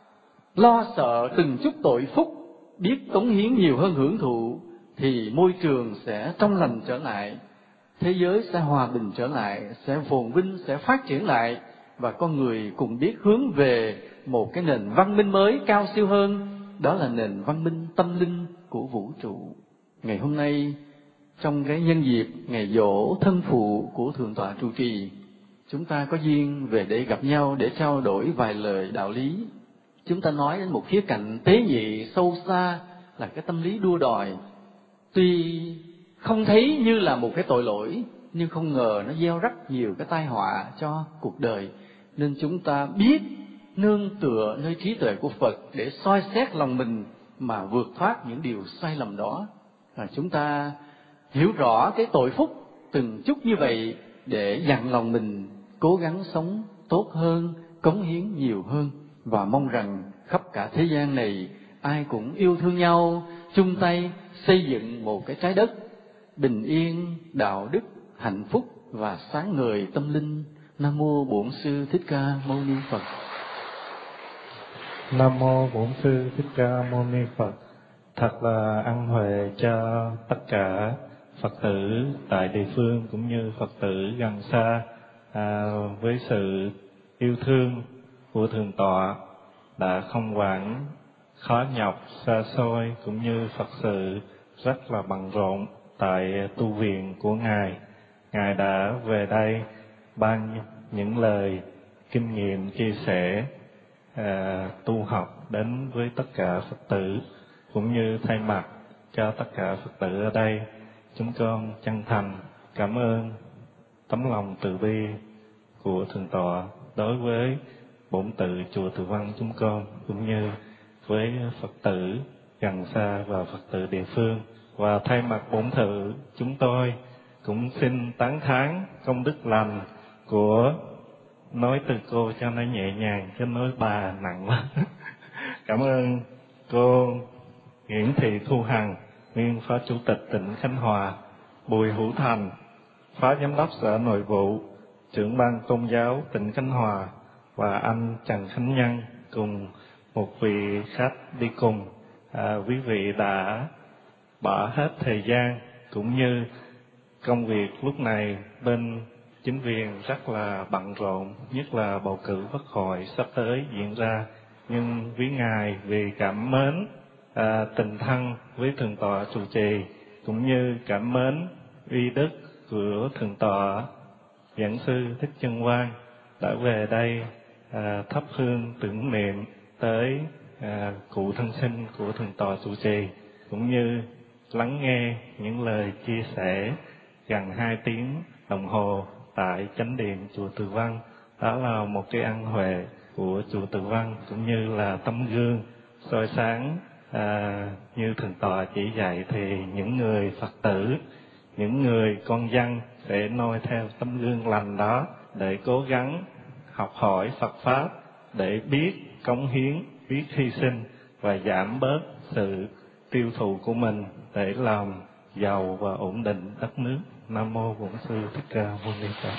lo sợ từng chút tội phúc, biết cống hiến nhiều hơn hưởng thụ, thì môi trường sẽ trong lành trở lại, thế giới sẽ hòa bình trở lại, sẽ phồn vinh, sẽ phát triển lại, và con người cùng biết hướng về một cái nền văn minh mới cao siêu hơn, đó là nền văn minh tâm linh của vũ trụ. Ngày hôm nay, trong cái nhân dịp ngày giỗ thân phụ của Thượng tọa trụ trì, chúng ta có duyên về để gặp nhau để trao đổi vài lời đạo lý. Chúng ta nói đến một khía cạnh tế nhị sâu xa là cái tâm lý đua đòi. Tuy không thấy như là một cái tội lỗi, nhưng không ngờ nó gieo rất nhiều cái tai họa cho cuộc đời. Nên chúng ta biết nương tựa nơi trí tuệ của Phật để soi xét lòng mình mà vượt thoát những điều sai lầm đó. Chúng ta hiểu rõ cái tội phúc từng chút như vậy để dặn lòng mình cố gắng sống tốt hơn, cống hiến nhiều hơn, và mong rằng khắp cả thế gian này ai cũng yêu thương nhau, chung tay xây dựng một cái trái đất bình yên, đạo đức, hạnh phúc và sáng ngời tâm linh. Nam mô Bổn Sư Thích Ca Mâu Ni Phật. Nam mô Bổn Sư Thích Ca Mâu Ni Phật. Thật là ân huệ cho tất cả Phật tử tại địa phương cũng như Phật tử gần xa, với sự yêu thương của Thượng tọa đã không quản khó nhọc xa xôi, cũng như Phật sự rất là bận rộn tại tu viện của Ngài. Ngài đã về đây ban những lời kinh nghiệm chia sẻ tu học đến với tất cả Phật tử, cũng như thay mặt cho tất cả Phật tử ở đây, chúng con chân thành cảm ơn tấm lòng từ bi của Thượng tọa đối với bổn tự chùa Từ Văn chúng con, cũng như với Phật tử gần xa và Phật tử địa phương. Và thay mặt bổn thự, chúng tôi cũng xin tán thán công đức lành của nói từ cô cho nó nhẹ nhàng, chứ nói bà nặng quá. Cảm ơn cô Nguyễn Thị Thu Hằng, nguyên Phó Chủ tịch tỉnh Khánh Hòa, Bùi Hữu Thành, Phó Giám đốc Sở Nội vụ, Trưởng ban Tôn giáo tỉnh Khánh Hòa, và anh Trần Khánh Nhân cùng một vị khách đi cùng. Quý vị đã bỏ hết thời gian cũng như công việc lúc này bên chính quyền rất là bận rộn, nhất là bầu cử Quốc hội sắp tới diễn ra. Nhưng quý Ngài vì cảm mến tình thân với Thượng tọa trụ trì, cũng như cảm mến uy đức của Thượng tọa Giảng sư Thích Chân Quang, đã về đây thắp hương tưởng niệm tới cụ thân sinh của Thượng tọa trụ trì, cũng như lắng nghe những lời chia sẻ gần 2 tiếng đồng hồ tại chánh điện chùa Từ Văn. Đó là một cái ân huệ của chùa Từ Văn, cũng như là tấm gương soi sáng như Thượng tọa chỉ dạy, thì những người Phật tử, những người con dân sẽ noi theo tấm gương lành đó để cố gắng học hỏi Phật Pháp, để biết cống hiến, biết hy sinh và giảm bớt sự tiêu thụ của mình để làm giàu và ổn định đất nước. Nam mô Bổn Sư Thích Ca Mâu Ni Phật.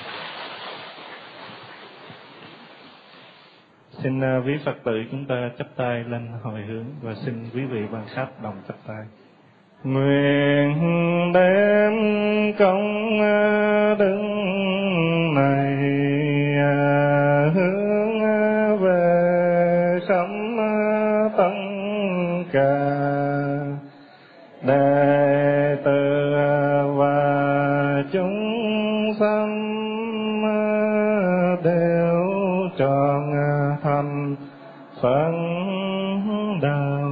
Xin quý Phật tử chúng ta chắp tay lên hồi hướng, và xin quý vị ban khách đồng chắp tay. Nguyện đem công đức này hướng về khắp tất cả đệ tử và chúng sanh đều trọn thành Phật đạo.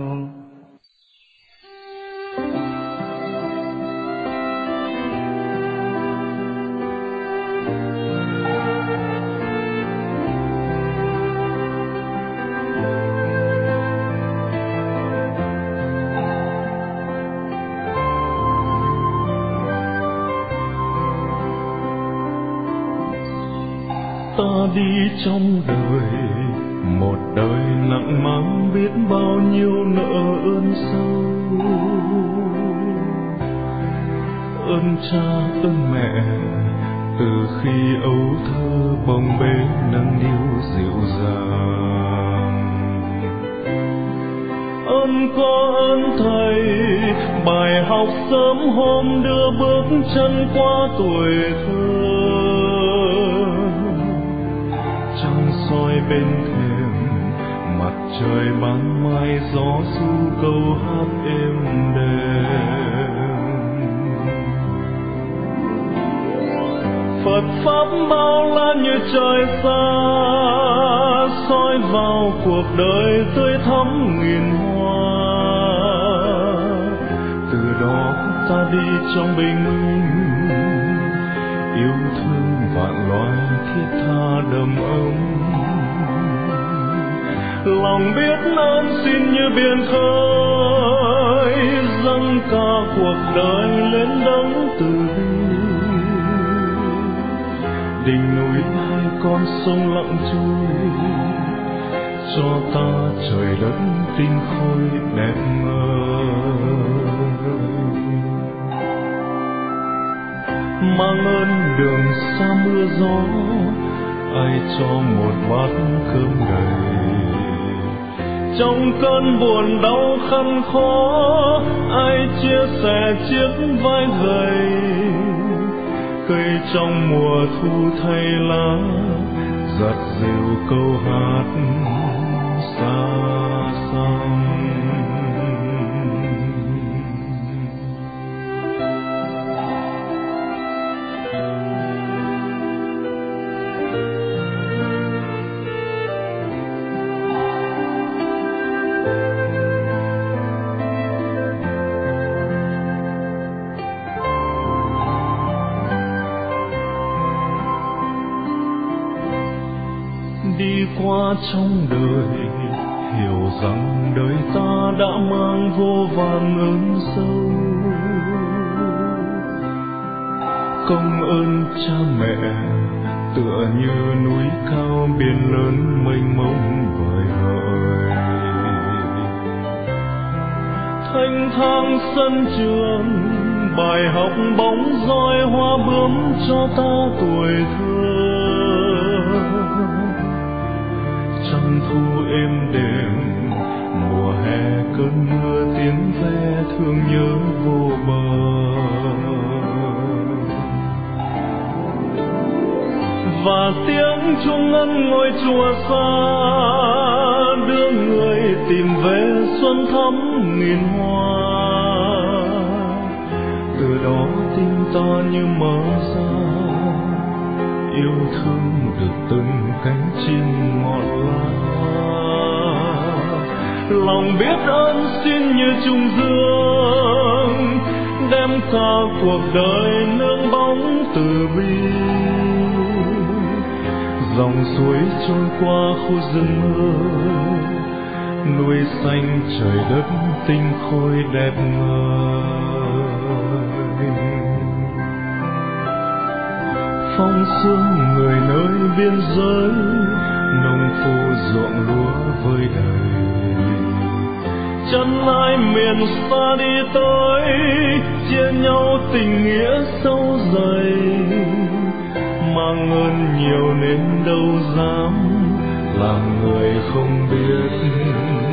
Ta đi trong đời, một đời nặng mang biết bao nhiêu nợ ơn sâu. Ơn cha, ơn mẹ, từ khi ấu thơ bồng bế nâng niu dịu dàng. Ơn có ơn thầy, bài học sớm hôm đưa bước chân qua tuổi thơ. Trăng soi bên thềm, mặt trời ban mai, gió ru câu hát êm đềm. Phật pháp bao la như trời xa, soi vào cuộc đời tươi thắm nghìn hoa. Từ đó ta đi trong bình minh, yêu thương vạn loài thiết tha đầm ấm. Lòng biết ơn xin như biển khơi, dâng cả cuộc đời lên đấng từ bi. Đỉnh núi hai con sông lặng trôi, cho ta trời đất tinh khôi đẹp ngời. Mang ơn đường xa mưa gió, ai cho một bát cơm đầy. Trong cơn buồn đau khăn khó, ai chia sẻ chiếc vai gầy. Cây trong mùa thu thay lá, giặt dịu câu hát xa xăm. Đi qua trong đời, hiểu rằng đời ta đã mang vô vàn ơn sâu. Công ơn cha mẹ, tựa như núi cao biển lớn mênh mông vời vợi. Thanh thang sân trường, bài học bóng roi hoa bướm cho ta tuổi thơ. Trăng thu êm đềm, mùa hè cơn mưa tiếng ve thương nhớ vô bờ. Và tiếng chuông ngân ngôi chùa xa đưa người tìm về xuân thắm nghìn hoa. Từ đó tim ta như mở ra, yêu thương được từng cánh chim ngọt lá. Lòng biết ơn xin như trùng dương, đem cả cuộc đời nương bóng từ bi. Dòng suối trôi qua khu rừng mơ, núi xanh trời đất tinh khôi đẹp ngời. Phong sương người nơi biên giới, nông phu ruộng lúa vơi đầy. Chân ai miền xa đi tới, chia nhau tình nghĩa sâu dày. Mang ơn nhiều nên đâu dám làm người không biết